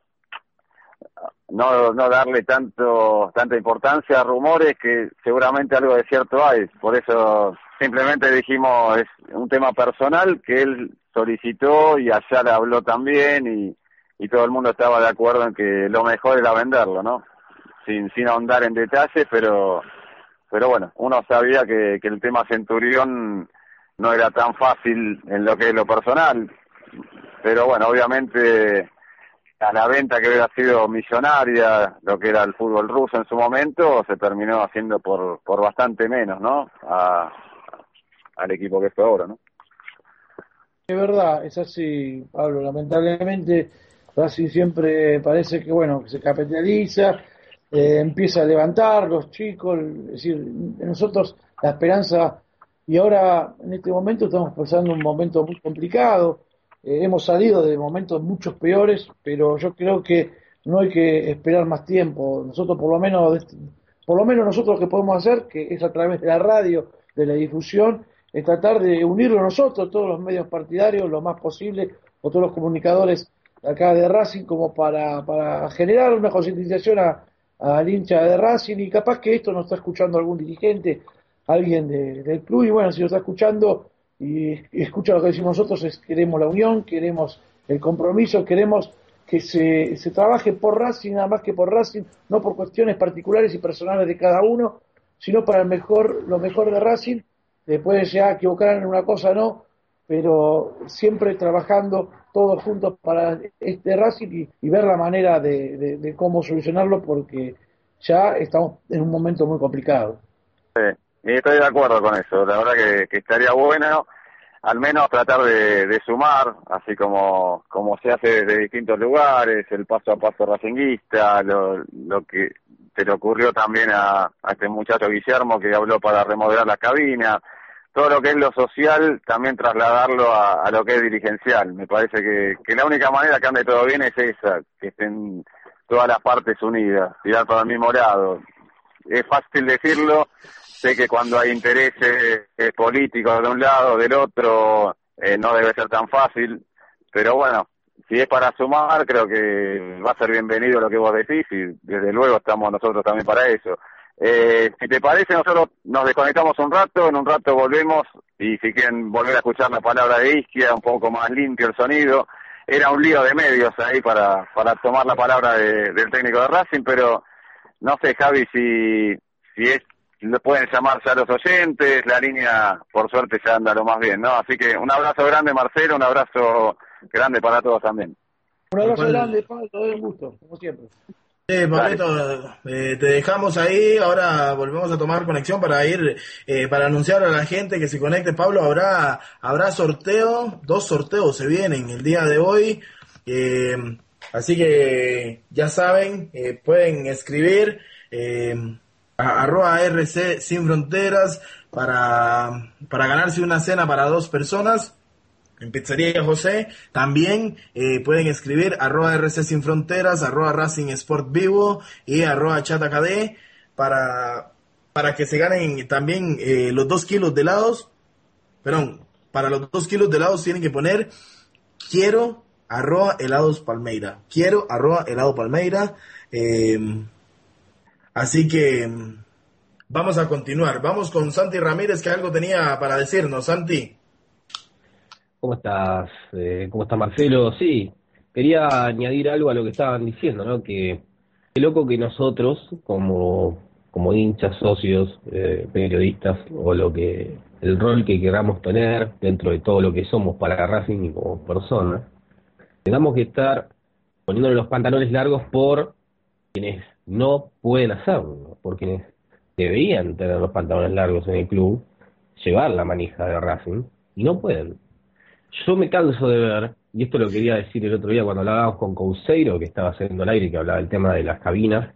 [SPEAKER 10] no no darle tanto tanta importancia a rumores, que seguramente algo de cierto hay, por eso simplemente dijimos, es un tema personal que él solicitó y allá le habló también y, y todo el mundo estaba de acuerdo en que lo mejor era venderlo, ¿no? Sin sin ahondar en detalles, pero pero bueno, uno sabía que, que el tema Centurión no era tan fácil en lo que es lo personal, pero bueno, obviamente a la venta que hubiera sido millonaria, lo que era el fútbol ruso en su momento, se terminó haciendo por por bastante menos, ¿no? A, al equipo que fue ahora, ¿no?
[SPEAKER 11] Es verdad, es así, Pablo, lamentablemente Racing siempre parece que, bueno, que se capitaliza, eh, empieza a levantar los chicos, es decir, nosotros la esperanza, y ahora en este momento estamos pasando un momento muy complicado, eh, hemos salido de momentos muchos peores, pero yo creo que no hay que esperar más tiempo, nosotros por lo menos, por lo menos nosotros lo que podemos hacer, que es a través de la radio, de la difusión, es tratar de unirlo nosotros, todos los medios partidarios, lo más posible, o todos los comunicadores acá de Racing, como para, para generar una concientización a al hincha de Racing, y capaz que esto nos está escuchando algún dirigente, alguien de, del club, y bueno, si lo está escuchando y, y escucha lo que decimos nosotros, es queremos la unión, queremos el compromiso, queremos que se, se trabaje por Racing, nada más que por Racing, no por cuestiones particulares y personales de cada uno, sino para el mejor, lo mejor de Racing. Después ya equivocar en una cosa no, pero siempre trabajando todos juntos para este Racing y, y ver la manera de, de, de cómo solucionarlo, porque ya estamos en un momento muy complicado.
[SPEAKER 10] Sí, y estoy de acuerdo con eso, la verdad que, que estaría bueno al menos tratar de, de sumar, así como como se hace desde distintos lugares, el paso a paso racinguista, lo, lo que se le ocurrió también a, a este muchacho Guillermo que habló para remodelar la cabina, todo lo que es lo social, también trasladarlo a, a lo que es dirigencial. Me parece que, que la única manera que ande todo bien es esa, que estén todas las partes unidas, tirar para el mismo lado. Es fácil decirlo, sé que cuando hay intereses eh, políticos de un lado o del otro, eh, no debe ser tan fácil, pero bueno, si es para sumar, creo que va a ser bienvenido lo que vos decís y desde luego estamos nosotros también para eso. Eh, si te parece, nosotros nos desconectamos un rato, en un rato volvemos y si quieren volver a escuchar la palabra de Isquia, un poco más limpio el sonido, era un lío de medios ahí para para tomar la palabra de, del técnico de Racing, pero no sé, Javi, si si es lo pueden llamar ya los oyentes, la línea por suerte ya anda lo más bien, ¿no? Así que un abrazo grande, Marcelo, un abrazo grande para todos también.
[SPEAKER 11] Un abrazo grande, Pablo, un gusto, como siempre.
[SPEAKER 8] Sí, Pablito, eh, te dejamos ahí, ahora volvemos a tomar conexión para ir, eh, para anunciar a la gente que se conecte. Pablo, habrá habrá sorteo, dos sorteos se vienen el día de hoy, eh, así que ya saben, eh, pueden escribir eh, a arroba R C Sin Fronteras para, para ganarse una cena para dos personas en Pizzería José. También eh, pueden escribir arroba R C Sin Fronteras, arroba Racing Sport Vivo y arroba Chat A K D para para que se ganen también eh, los dos kilos de helados, perdón, para los dos kilos de helados tienen que poner quiero arroba helados Palmeira, quiero arroba helado Palmeira, eh, así que vamos a continuar, vamos con Santi Ramírez, que algo tenía para decirnos. Santi.
[SPEAKER 9] ¿Cómo estás? Eh, ¿Cómo está Marcelo? Sí, quería añadir algo a lo que estaban diciendo, ¿no? Que qué loco que nosotros, como, como hinchas, socios, eh, periodistas, o lo que el rol que queramos tener dentro de todo lo que somos para Racing y como personas, tengamos que estar poniéndole los pantalones largos por quienes no pueden hacerlo, por quienes deberían tener los pantalones largos en el club, llevar la manija de Racing, y no pueden. Yo me canso de ver, y esto lo quería decir el otro día cuando hablábamos con Couseiro, que estaba haciendo el aire, que hablaba del tema de las cabinas,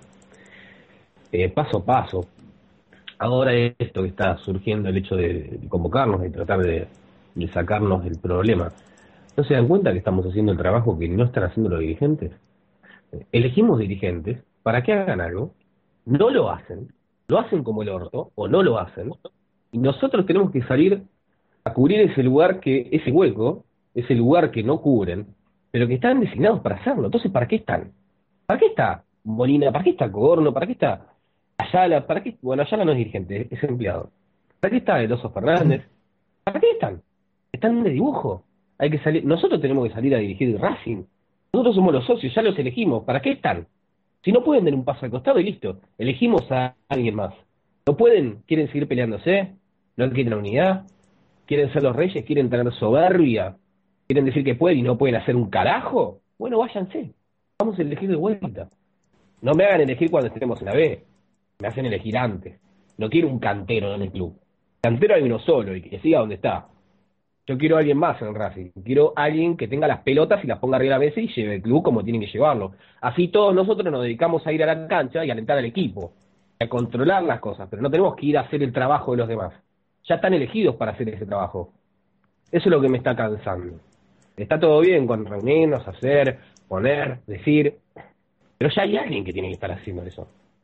[SPEAKER 9] eh, paso a paso. Ahora esto que está surgiendo, el hecho de, de convocarnos, de tratar de, de sacarnos del problema, ¿no se dan cuenta que estamos haciendo el trabajo que no están haciendo los dirigentes? Elegimos dirigentes para que hagan algo, no lo hacen, lo hacen como el orto, o no lo hacen, y nosotros tenemos que salir a cubrir ese lugar, que ese hueco, ese lugar que no cubren, pero que están designados para hacerlo. Entonces, ¿para qué están? ¿Para qué está Molina? ¿Para qué está Cogorno? ¿Para qué está Ayala? ¿Para qué? Bueno, Ayala no es dirigente, es empleado. ¿Para qué está Eloso Fernández? ¿Para qué están? Están de dibujo. Hay que salir. Nosotros tenemos que salir a dirigir Racing. Nosotros somos los socios, ya los elegimos. ¿Para qué están? Si no pueden dar un paso al costado y listo. Elegimos a alguien más. No pueden, quieren seguir peleándose, no quieren la unidad. ¿Quieren ser los reyes? ¿Quieren tener soberbia? ¿Quieren decir que pueden y no pueden hacer un carajo? Bueno, váyanse. Vamos a elegir de vuelta. No me hagan elegir cuando estemos en la B. Me hacen elegir antes. No quiero un cantero en el club. Cantero hay uno solo y que siga donde está. Yo quiero a alguien más en Racing. Quiero a alguien que tenga las pelotas y las ponga arriba de la mesa y lleve el club como tienen que llevarlo. Así todos nosotros nos dedicamos a ir a la cancha y a alentar al equipo. A controlar las cosas. Pero no tenemos que ir a hacer el trabajo de los demás. Ya están elegidos para hacer ese trabajo. Eso es lo que me está cansando. Está todo bien con reunirnos, hacer, poner, decir, pero ya hay alguien que tiene que estar haciendo eso.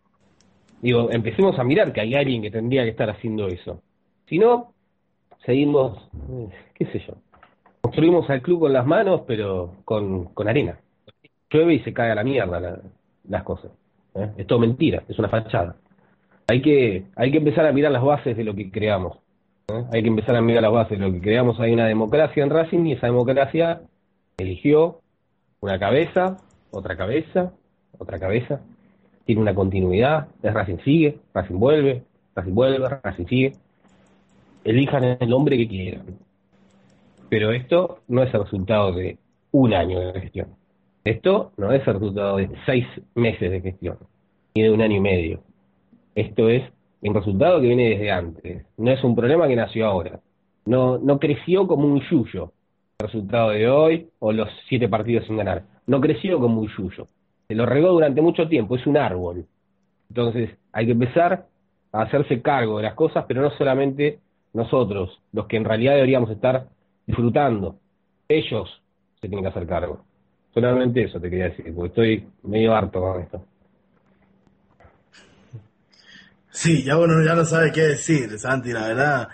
[SPEAKER 9] Digo, empecemos a mirar que hay alguien que tendría que estar haciendo eso. Si no, seguimos, qué sé yo, construimos al club con las manos, pero con, con arena. Llueve y se cae a la mierda la, las cosas. ¿eh? Es todo mentira, es una fachada. Hay que, hay que empezar a mirar las bases de lo que creamos. ¿Eh? Hay que empezar a mirar las bases de lo que creamos. Hay una democracia en Racing y esa democracia eligió una cabeza, otra cabeza, otra cabeza. Tiene una continuidad. Es Racing sigue, Racing vuelve, Racing vuelve, Racing sigue. Elijan el hombre que quieran. Pero esto no es el resultado de un año de gestión. Esto no es el resultado de seis meses de gestión, ni de un año y medio. Esto es un resultado que viene desde antes. No es un problema que nació ahora. No, no creció como un yuyo el resultado de hoy o los siete partidos sin ganar. No creció como un yuyo. Se lo regó durante mucho tiempo. Es un árbol. Entonces hay que empezar a hacerse cargo de las cosas, pero no solamente nosotros, los que en realidad deberíamos estar disfrutando. Ellos se tienen que hacer cargo. Solamente eso te quería decir, porque estoy medio harto con esto.
[SPEAKER 8] Sí, ya uno ya no sabe qué decir, Santi, la verdad.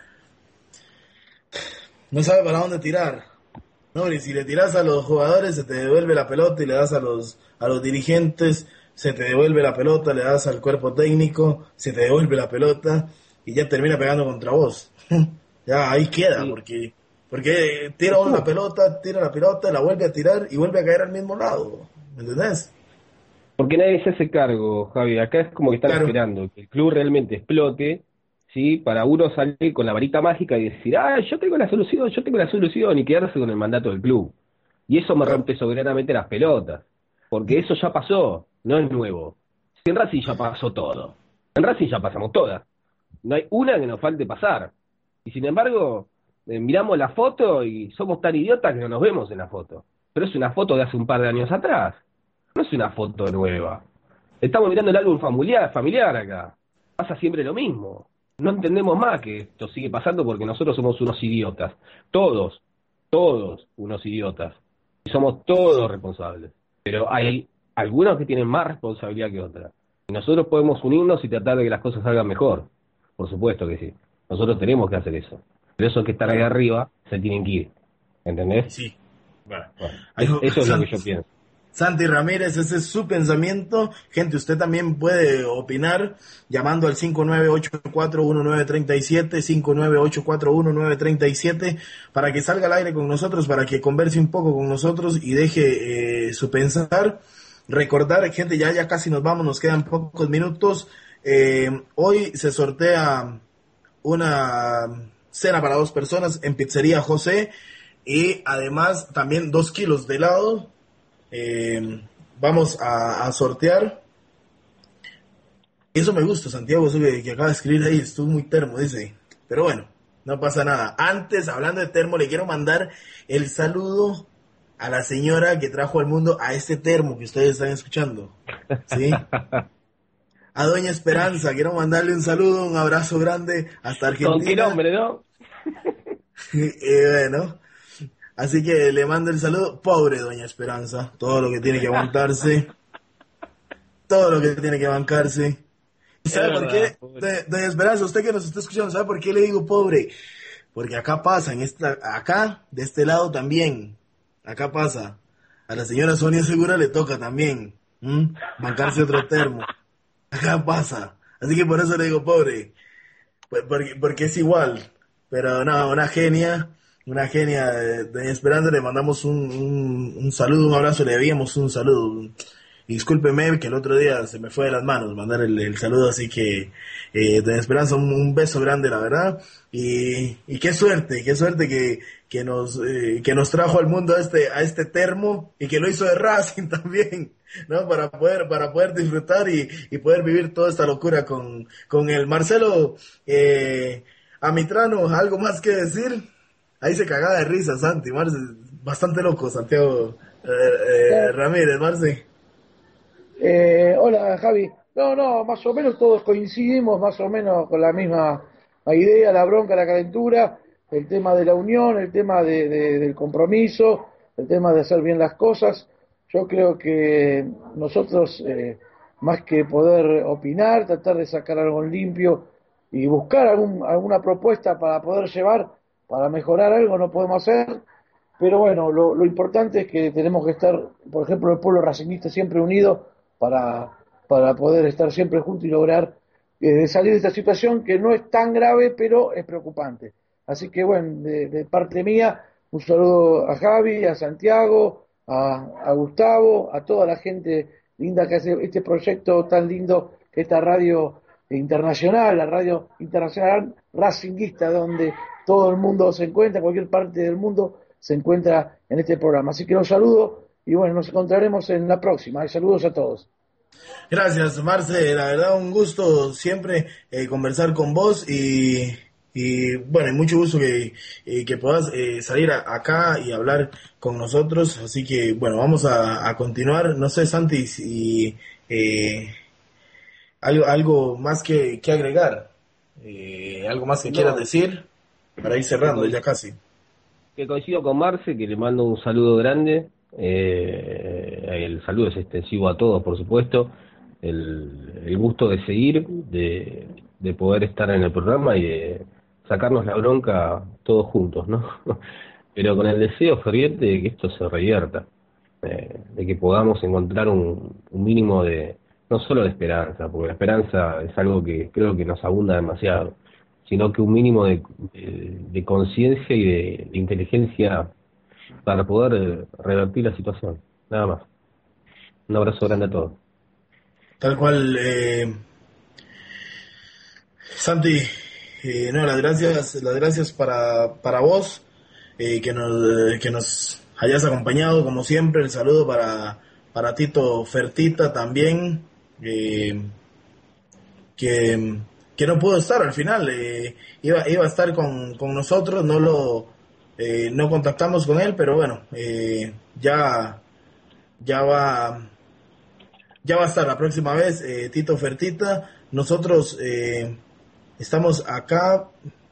[SPEAKER 8] No sabe para dónde tirar. No, y si le tiras a los jugadores se te devuelve la pelota y le das a los a los dirigentes, se te devuelve la pelota, le das al cuerpo técnico, se te devuelve la pelota y ya termina pegando contra vos. Ya ahí queda, porque porque tira uno la pelota, tira la pelota, la vuelve a tirar y vuelve a caer al mismo lado. ¿Me entendés?
[SPEAKER 9] Porque nadie se hace cargo, Javi. Acá es como que están claro. esperando que el club realmente explote, ¿sí? Para uno salir con la varita mágica y decir, ah, yo tengo la solución, yo tengo la solución, y quedarse con el mandato del club. Y eso me rompe soberanamente las pelotas. Porque eso ya pasó, no es nuevo. En Racing ya pasó todo. En Racing ya pasamos todas. No hay una que nos falte pasar. Y sin embargo, eh, miramos la foto y somos tan idiotas que no nos vemos en la foto. Pero es una foto de hace un par de años atrás. No es una foto nueva. Estamos mirando el álbum familiar, familiar acá. Pasa siempre lo mismo. No entendemos más que esto sigue pasando porque nosotros somos unos idiotas. Todos, todos unos idiotas. Y somos todos responsables. Pero hay algunos que tienen más responsabilidad que otras. Nosotros podemos unirnos y tratar de que las cosas salgan mejor. Por supuesto que sí. Nosotros tenemos que hacer eso. Pero esos que están ahí arriba se tienen que ir. ¿Entendés?
[SPEAKER 8] Sí. Bueno,
[SPEAKER 9] bueno, eso, eso es lo que yo pienso.
[SPEAKER 8] Santi Ramírez, ese es su pensamiento. Gente, usted también puede opinar llamando al cinco nueve ocho cuatro uno nueve tres siete, cinco nueve ocho cuatro uno nueve tres siete, para que salga al aire con nosotros, para que converse un poco con nosotros y deje eh, su pensar. Recordar, gente, ya, ya casi nos vamos, nos quedan pocos minutos. Eh, hoy se sortea una cena para dos personas en Pizzería José y además también dos kilos de helado. Eh, vamos a, a sortear. Eso me gusta, Santiago, eso que, que acaba de escribir ahí, estuvo muy termo, dice. Pero bueno, no pasa nada. Antes, hablando de termo, le quiero mandar el saludo a la señora que trajo al mundo a este termo que ustedes están escuchando. ¿Sí? A Doña Esperanza, quiero mandarle un saludo, un abrazo grande hasta Argentina.
[SPEAKER 9] ¿Con qué nombre, no?
[SPEAKER 8] eh, bueno, así que le mando el saludo. Pobre Doña Esperanza, todo lo que tiene que aguantarse, todo lo que tiene que bancarse. ¿Sabe por qué? Doña, Doña Esperanza, usted que nos está escuchando, ¿sabe por qué le digo pobre? Porque acá pasa, en esta, acá, de este lado también, acá pasa. A la señora Sonia Segura le toca también, ¿m? bancarse otro termo. Acá pasa. Así que por eso le digo pobre. Porque, porque es igual. Pero no, una genia. Una genia de, de Esperanza. Le mandamos un, un, un saludo, un abrazo. Le debíamos un saludo. Y discúlpeme que el otro día se me fue de las manos mandar el, el saludo. Así que, eh, de Esperanza, un, un beso grande, la verdad. Y, y qué suerte, qué suerte que, que nos, eh, que nos trajo al mundo a este, a este termo. Y que lo hizo de Racing también. ¿No? Para poder, para poder disfrutar y, y poder vivir toda esta locura con, con el Marcelo eh, Amitrano. ¿Algo más que decir? Ahí se cagaba de risa Santi, Marce, bastante loco Santiago eh, eh, Ramírez, Marce.
[SPEAKER 11] Eh, hola Javi, no, no, más o menos todos coincidimos más o menos con la misma idea, la bronca, la calentura, el tema de la unión, el tema de, de, del compromiso, el tema de hacer bien las cosas. Yo creo que nosotros, eh, más que poder opinar, tratar de sacar algo en limpio y buscar algún, alguna propuesta para poder llevar, para mejorar algo, no podemos hacer. Pero bueno, lo, lo importante es que tenemos que estar, por ejemplo, el pueblo racinguista siempre unido para, para poder estar siempre juntos y lograr eh, salir de esta situación que no es tan grave, pero es preocupante. Así que bueno, de, de parte mía, un saludo a Javi, a Santiago, A, a Gustavo, a toda la gente linda que hace este proyecto tan lindo, que esta radio internacional, la radio internacional racinguista, donde todo el mundo se encuentra, cualquier parte del mundo se encuentra en este programa. Así que los saludo y bueno, nos encontraremos en la próxima. Y saludos a todos.
[SPEAKER 8] Gracias, Marce, la verdad un gusto siempre eh, conversar con vos y... Y bueno, hay mucho gusto que, eh, que puedas eh, salir a, acá y hablar con nosotros. Así que bueno, vamos a, a continuar. No sé, Santi, si eh, algo, algo más que, que agregar. Eh, algo más que
[SPEAKER 9] no.
[SPEAKER 8] quieras decir para ir cerrando ya casi.
[SPEAKER 9] Que coincido con Marce, que le mando un saludo grande. Eh, el saludo es extensivo a todos, por supuesto. El, el gusto de seguir, de, de poder estar en el programa y de sacarnos la bronca todos juntos, ¿no? Pero con el deseo ferviente de que esto se revierta, eh, de que podamos encontrar un, un mínimo de, no solo de esperanza, porque la esperanza es algo que creo que nos abunda demasiado, sino que un mínimo de, de, de conciencia y de, de inteligencia para poder revertir la situación, nada más. Un abrazo grande a todos.
[SPEAKER 8] Tal cual, eh, Santi, eh, no, las gracias, las gracias para, para vos, eh, que nos, que nos hayas acompañado como siempre. El saludo para, para Tito Fertita también, eh, que, que no pudo estar al final, eh, iba, iba a estar con, con nosotros, no lo, eh, no contactamos con él, pero bueno, eh, ya, ya va. Ya va a estar la próxima vez, eh, Tito Fertita. Nosotros eh, estamos acá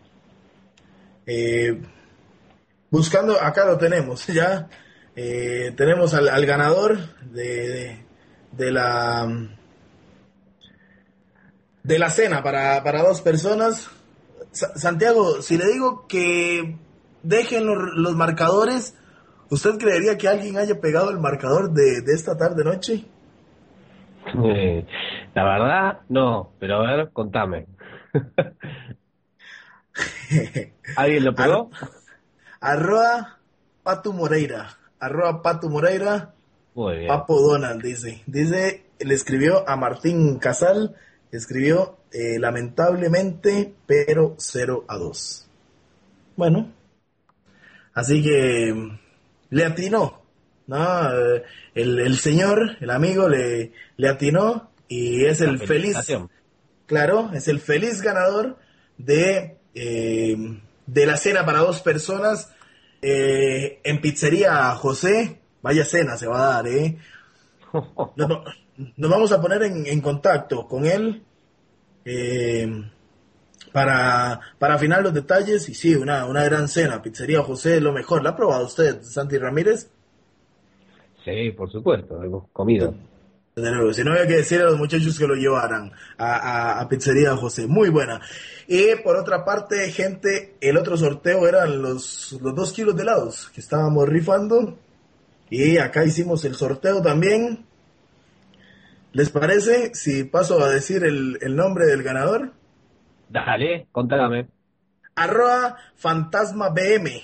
[SPEAKER 8] eh, buscando, acá lo tenemos, ya eh, tenemos al, al ganador de, de, de la de la cena para, para dos personas. Sa- Santiago, si le digo que dejen los, los marcadores, ¿usted creería que alguien haya pegado el marcador de, de esta tarde-noche?
[SPEAKER 9] Eh, la verdad, no, pero a ver, contame. ¿Alguien lo pegó?
[SPEAKER 8] Arroba Pato Moreira, arroba Pato Moreira,
[SPEAKER 9] Muy bien.
[SPEAKER 8] Papo Donald, dice. Dice, le escribió a Martín Casal, escribió eh, lamentablemente, pero cero a dos. Bueno, así que le atinó, ¿no? Eh, El, el señor, el amigo, le, le atinó y es el
[SPEAKER 9] La
[SPEAKER 8] feliz,
[SPEAKER 9] felicitación.
[SPEAKER 8] claro, es el feliz ganador de, eh, de la cena para dos personas eh, en Pizzería José. Vaya cena se va a dar, ¿eh? Nos, nos vamos a poner en, en contacto con él eh, para, para afinar los detalles. Y sí, una, una gran cena. Pizzería José es lo mejor. ¿La ha probado usted, Santi Ramírez?
[SPEAKER 9] Sí, por supuesto, hemos comido.
[SPEAKER 8] Desde luego, si no había que decir a los muchachos que lo llevaran a, a, a Pizzería José. Muy buena. Y por otra parte, gente, el otro sorteo eran los, los dos kilos de helados que estábamos rifando. Y acá hicimos el sorteo también. ¿Les parece si paso a decir el, el nombre del ganador?
[SPEAKER 9] Dale, contame.
[SPEAKER 8] Arroba Fantasma B M.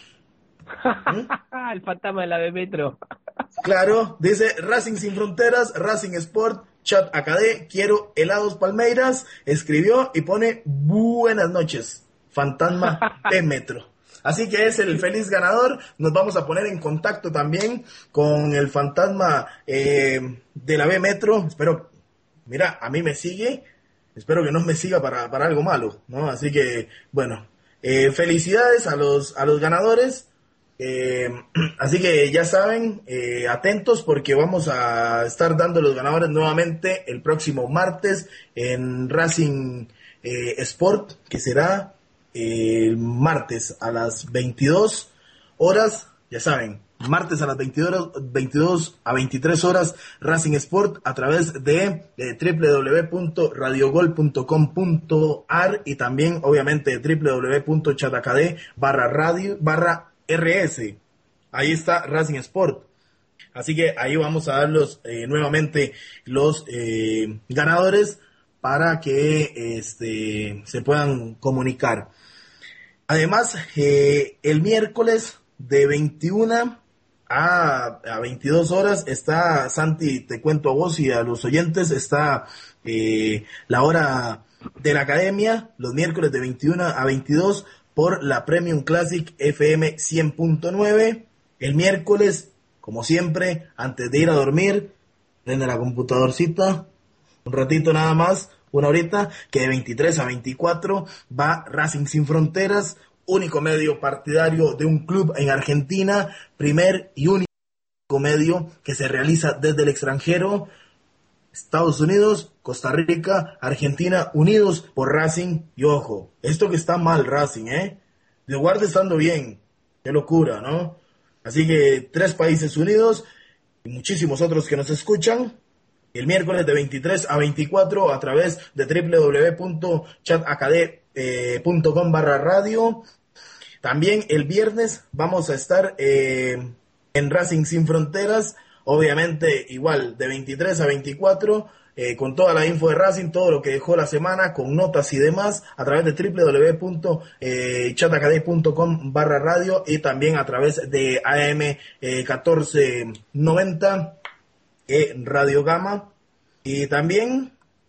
[SPEAKER 8] ¿Mm?
[SPEAKER 9] El fantasma de la B Metro.
[SPEAKER 8] Claro, dice Racing Sin Fronteras, Racing Sport, Chat Acadé, quiero helados Palmeiras. Escribió y pone buenas noches, Fantasma B Metro. Así que es el feliz ganador. Nos vamos a poner en contacto también con el fantasma eh, de la B Metro. Espero, mira, a mí me sigue. Espero que no me siga para, para algo malo, ¿no? Así que, bueno, eh, felicidades a los, a los ganadores. Eh, así que ya saben, eh, atentos porque vamos a estar dando los ganadores nuevamente el próximo martes en Racing eh, Sport, que será el martes a las veintidós horas, ya saben, martes a las veintidós, veintidós a veintitrés horas, Racing Sport a través de, de doble u doble u doble u punto radio gol punto com punto a r y también obviamente doble u doble u doble u punto chatacadé barra radio barra rs. Ahí está Racing Sport. Así que ahí vamos a darlos eh, nuevamente los eh, ganadores para que este, se puedan comunicar. Además, eh, el miércoles de veintiuna a, a veintidós horas está, Santi, te cuento a vos y a los oyentes, está eh, la hora de la academia, los miércoles de veintiuna a veintidós por la Premium Classic F M cien punto nueve. El miércoles, como siempre, antes de ir a dormir, prende la computadorcita, un ratito nada más, una horita, que de veintitrés a veinticuatro va Racing Sin Fronteras, único medio partidario de un club en Argentina, primer y único medio que se realiza desde el extranjero. Estados Unidos, Costa Rica, Argentina, unidos por Racing. Y ojo, esto que está mal Racing, ¿eh? De guarda estando bien, qué locura, ¿no? Así que tres países unidos y muchísimos otros que nos escuchan. El miércoles de veintitrés a veinticuatro a través de doble u doble u doble u punto chatacadé punto com barra radio. También el viernes vamos a estar eh, en Racing Sin Fronteras, obviamente igual de veintitrés a veinticuatro, eh, con toda la info de Racing, todo lo que dejó la semana, con notas y demás, a través de doble u doble u doble u punto chatacadé punto com barra radio y también a través de A M eh, catorce noventa. Eh, Radio Gama. Y también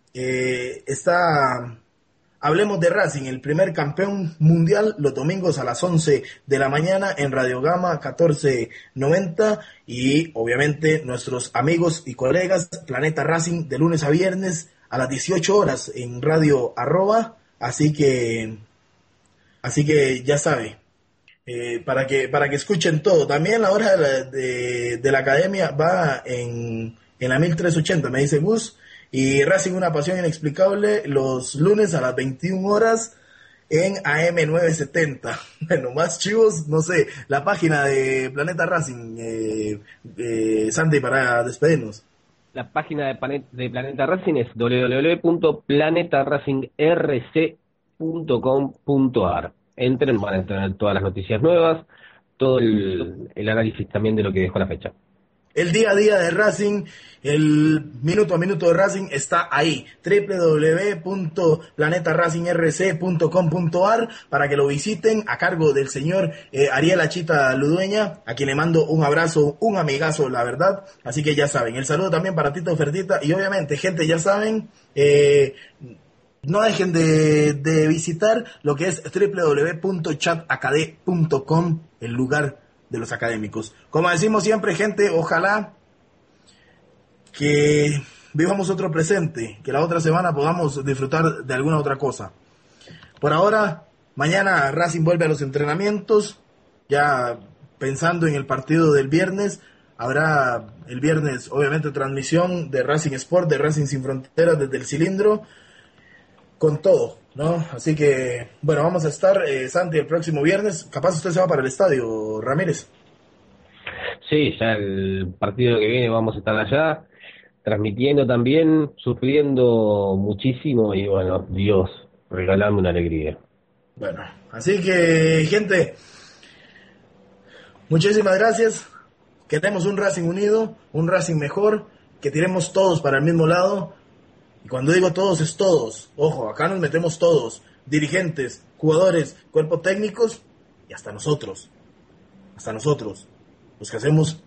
[SPEAKER 8] eh, está Hablemos de Racing, el primer campeón mundial, los domingos a las once de la mañana en Radio Gama catorce noventa. Y obviamente nuestros amigos y colegas Planeta Racing de lunes a viernes a las dieciocho horas en Radio Arroba. Así que así que ya sabe, eh, para que para que escuchen todo. También la hora de la, de, de la academia va en en la mil trescientos ochenta, me dice Gus, y Racing una pasión inexplicable los lunes a las veintiuna horas en A M novecientos setenta. Bueno, más chivos, no sé, la página de Planeta Racing, eh, eh, Sandy, para despedirnos.
[SPEAKER 9] la página de, Planet, de Planeta Racing es doble u doble u doble u punto planeta racing r c punto com punto a r. Entren, van a tener todas las noticias nuevas, todo el, el análisis también de lo que dejó la fecha.
[SPEAKER 8] El día a día de Racing, el minuto a minuto de Racing está ahí, doble u doble u doble u punto planeta racing r c punto com punto a r, para que lo visiten, a cargo del señor eh, Ariel Achita Ludueña, a quien le mando un abrazo, un amigazo, la verdad. Así que ya saben, el saludo también para Tito Fertita, y obviamente, gente, ya saben, eh, no dejen de, de visitar lo que es doble u doble u doble u punto chat acad punto com, el lugar de los académicos. Como decimos siempre, gente, ojalá que vivamos otro presente, que la otra semana podamos disfrutar de alguna otra cosa. Por ahora, mañana Racing vuelve a los entrenamientos, ya pensando en el partido del viernes. Habrá el viernes, obviamente, transmisión de Racing Sport, de Racing Sin Fronteras desde el cilindro, con todo, ¿no? Así que, bueno, vamos a estar, eh, Santi, el próximo viernes. Capaz usted se va para el estadio, Ramírez.
[SPEAKER 9] Sí, ya el partido que viene vamos a estar allá, transmitiendo también, sufriendo muchísimo, y bueno, Dios, regalame una alegría.
[SPEAKER 8] Bueno, así que, gente, muchísimas gracias. Queremos un Racing unido, un Racing mejor, que tiremos todos para el mismo lado. Y cuando digo todos, es todos. Ojo, acá nos metemos todos. Dirigentes, jugadores, cuerpos técnicos y hasta nosotros. Hasta nosotros. Los que hacemos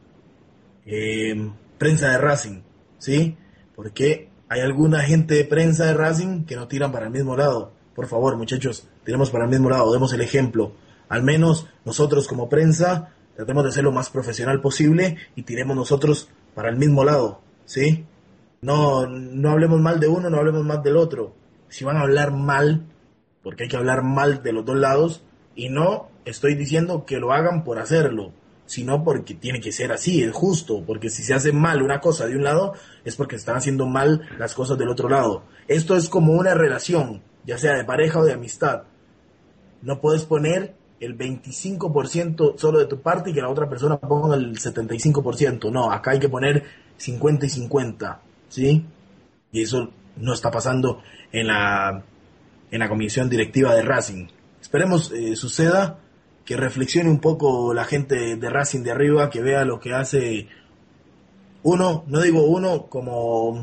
[SPEAKER 8] eh, prensa de Racing. ¿Sí? Porque hay alguna gente de prensa de Racing que no tiran para el mismo lado. Por favor, muchachos, tiremos para el mismo lado. Demos el ejemplo. Al menos nosotros como prensa tratemos de ser lo más profesional posible y tiremos nosotros para el mismo lado. ¿Sí? No, no hablemos mal de uno, no hablemos mal del otro. Si van a hablar mal, porque hay que hablar mal de los dos lados, y no estoy diciendo que lo hagan por hacerlo, sino porque tiene que ser así, es justo, porque si se hace mal una cosa de un lado, es porque están haciendo mal las cosas del otro lado. Esto es como una relación, ya sea de pareja o de amistad. No puedes poner el veinticinco por ciento solo de tu parte y que la otra persona ponga el setenta y cinco por ciento. No, acá hay que poner cincuenta y cincuenta. ¿Sí? Y eso no está pasando en la en la comisión directiva de Racing. Esperemos eh, suceda, que reflexione un poco la gente de Racing de arriba, que vea lo que hace uno, no digo uno como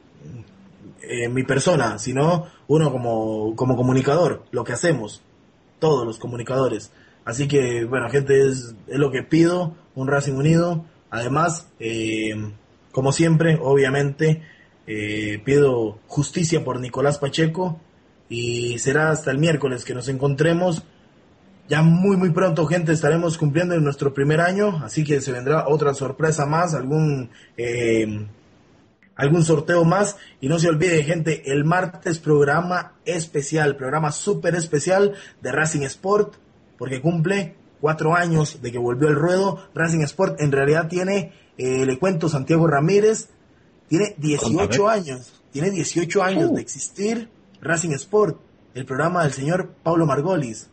[SPEAKER 8] eh, mi persona, sino uno como, como comunicador, lo que hacemos, todos los comunicadores. Así que, bueno, gente, es, es lo que pido, un Racing unido. Además, eh, como siempre, obviamente, eh, pido justicia por Nicolás Pacheco, y será hasta el miércoles que nos encontremos. Ya muy muy pronto, gente, estaremos cumpliendo en nuestro primer año, así que se vendrá otra sorpresa más, algún eh, algún sorteo más. Y no se olvide, gente, el martes programa especial, programa súper especial de Racing Sport, porque cumple cuatro años de que volvió al ruedo. Racing Sport en realidad tiene... Eh, le cuento, Santiago Ramírez, tiene dieciocho años, tiene dieciocho años uh. de existir Racing Sport, el programa del señor Pablo Margolis.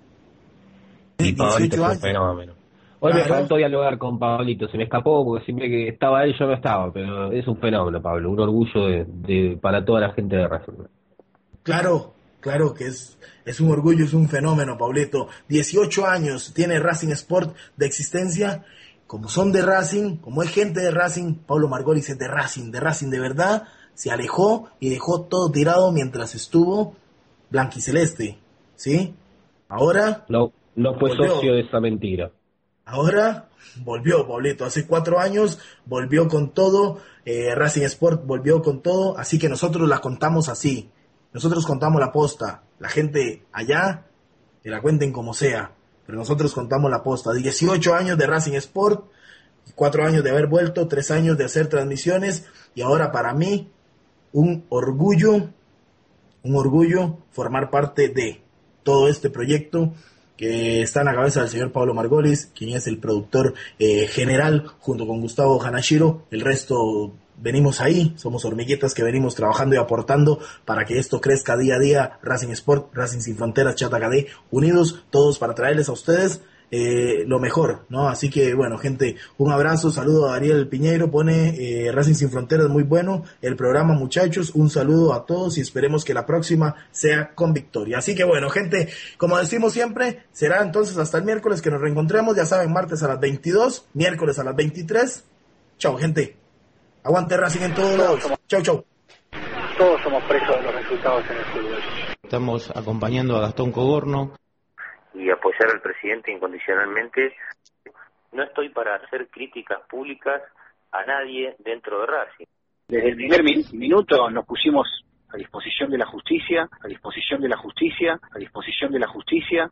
[SPEAKER 9] Y Pablito es un fenómeno. Hoy claro. Me faltó dialogar con Pablito, se me escapó porque siempre que estaba él yo no estaba, pero es un fenómeno, Pablo, un orgullo de, de para toda la gente de Racing.
[SPEAKER 8] Claro, claro que es, es un orgullo, es un fenómeno, Pablito. dieciocho años tiene Racing Sport de existencia. Como son de Racing, como es gente de Racing, Pablo Margolis es de Racing, de Racing de verdad, se alejó y dejó todo tirado mientras estuvo blanquiceleste, ¿sí? Ahora...
[SPEAKER 9] No, no fue volvió. Socio de esa mentira.
[SPEAKER 8] Ahora volvió, Pablito, hace cuatro años volvió con todo, eh, Racing Sport volvió con todo, así que nosotros la contamos así, nosotros contamos la posta, la gente allá, que la cuenten como sea. Pero nosotros contamos la posta. dieciocho años de Racing Sport, cuatro años de haber vuelto, tres años de hacer transmisiones, y ahora para mí un orgullo, un orgullo formar parte de todo este proyecto que está en la cabeza del señor Pablo Margolis, quien es el productor eh, general, junto con Gustavo Hanashiro. El resto venimos ahí, somos hormiguitas que venimos trabajando y aportando para que esto crezca día a día. Racing Sport, Racing Sin Fronteras, Chat Acadé, unidos todos para traerles a ustedes eh, lo mejor, ¿no? Así que, bueno, gente, un abrazo, saludo a Ariel Piñeiro, pone eh, Racing Sin Fronteras, muy bueno el programa, muchachos, un saludo a todos y esperemos que la próxima sea con victoria. Así que, bueno, gente, como decimos siempre, será entonces hasta el miércoles que nos reencontremos, ya saben, martes a las veintidós, miércoles a las veintitrés. Chao, gente. Aguante Racing en todos lados. Chau, chau.
[SPEAKER 14] Todos somos presos de los resultados en el fútbol.
[SPEAKER 15] Estamos acompañando a Gastón Cogorno.
[SPEAKER 16] Y apoyar al presidente incondicionalmente. No estoy para hacer críticas públicas a nadie dentro de Racing.
[SPEAKER 14] Desde el primer min- minuto nos pusimos a disposición de la justicia, a disposición de la justicia, a disposición de la justicia.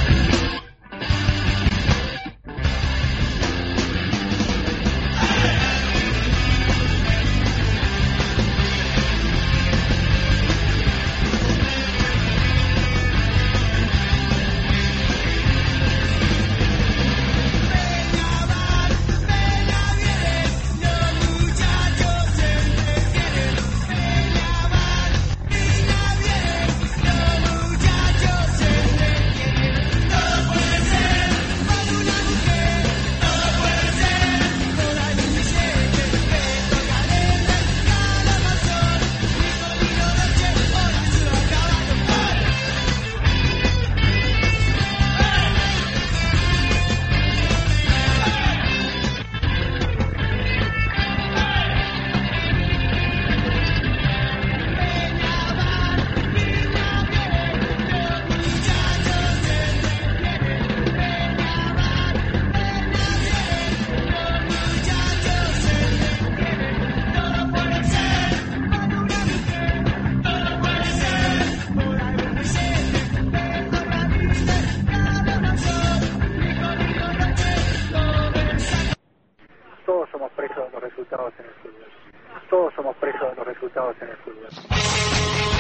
[SPEAKER 14] Todos somos presos de los resultados en el fútbol. Todos somos presos de los resultados en el fútbol.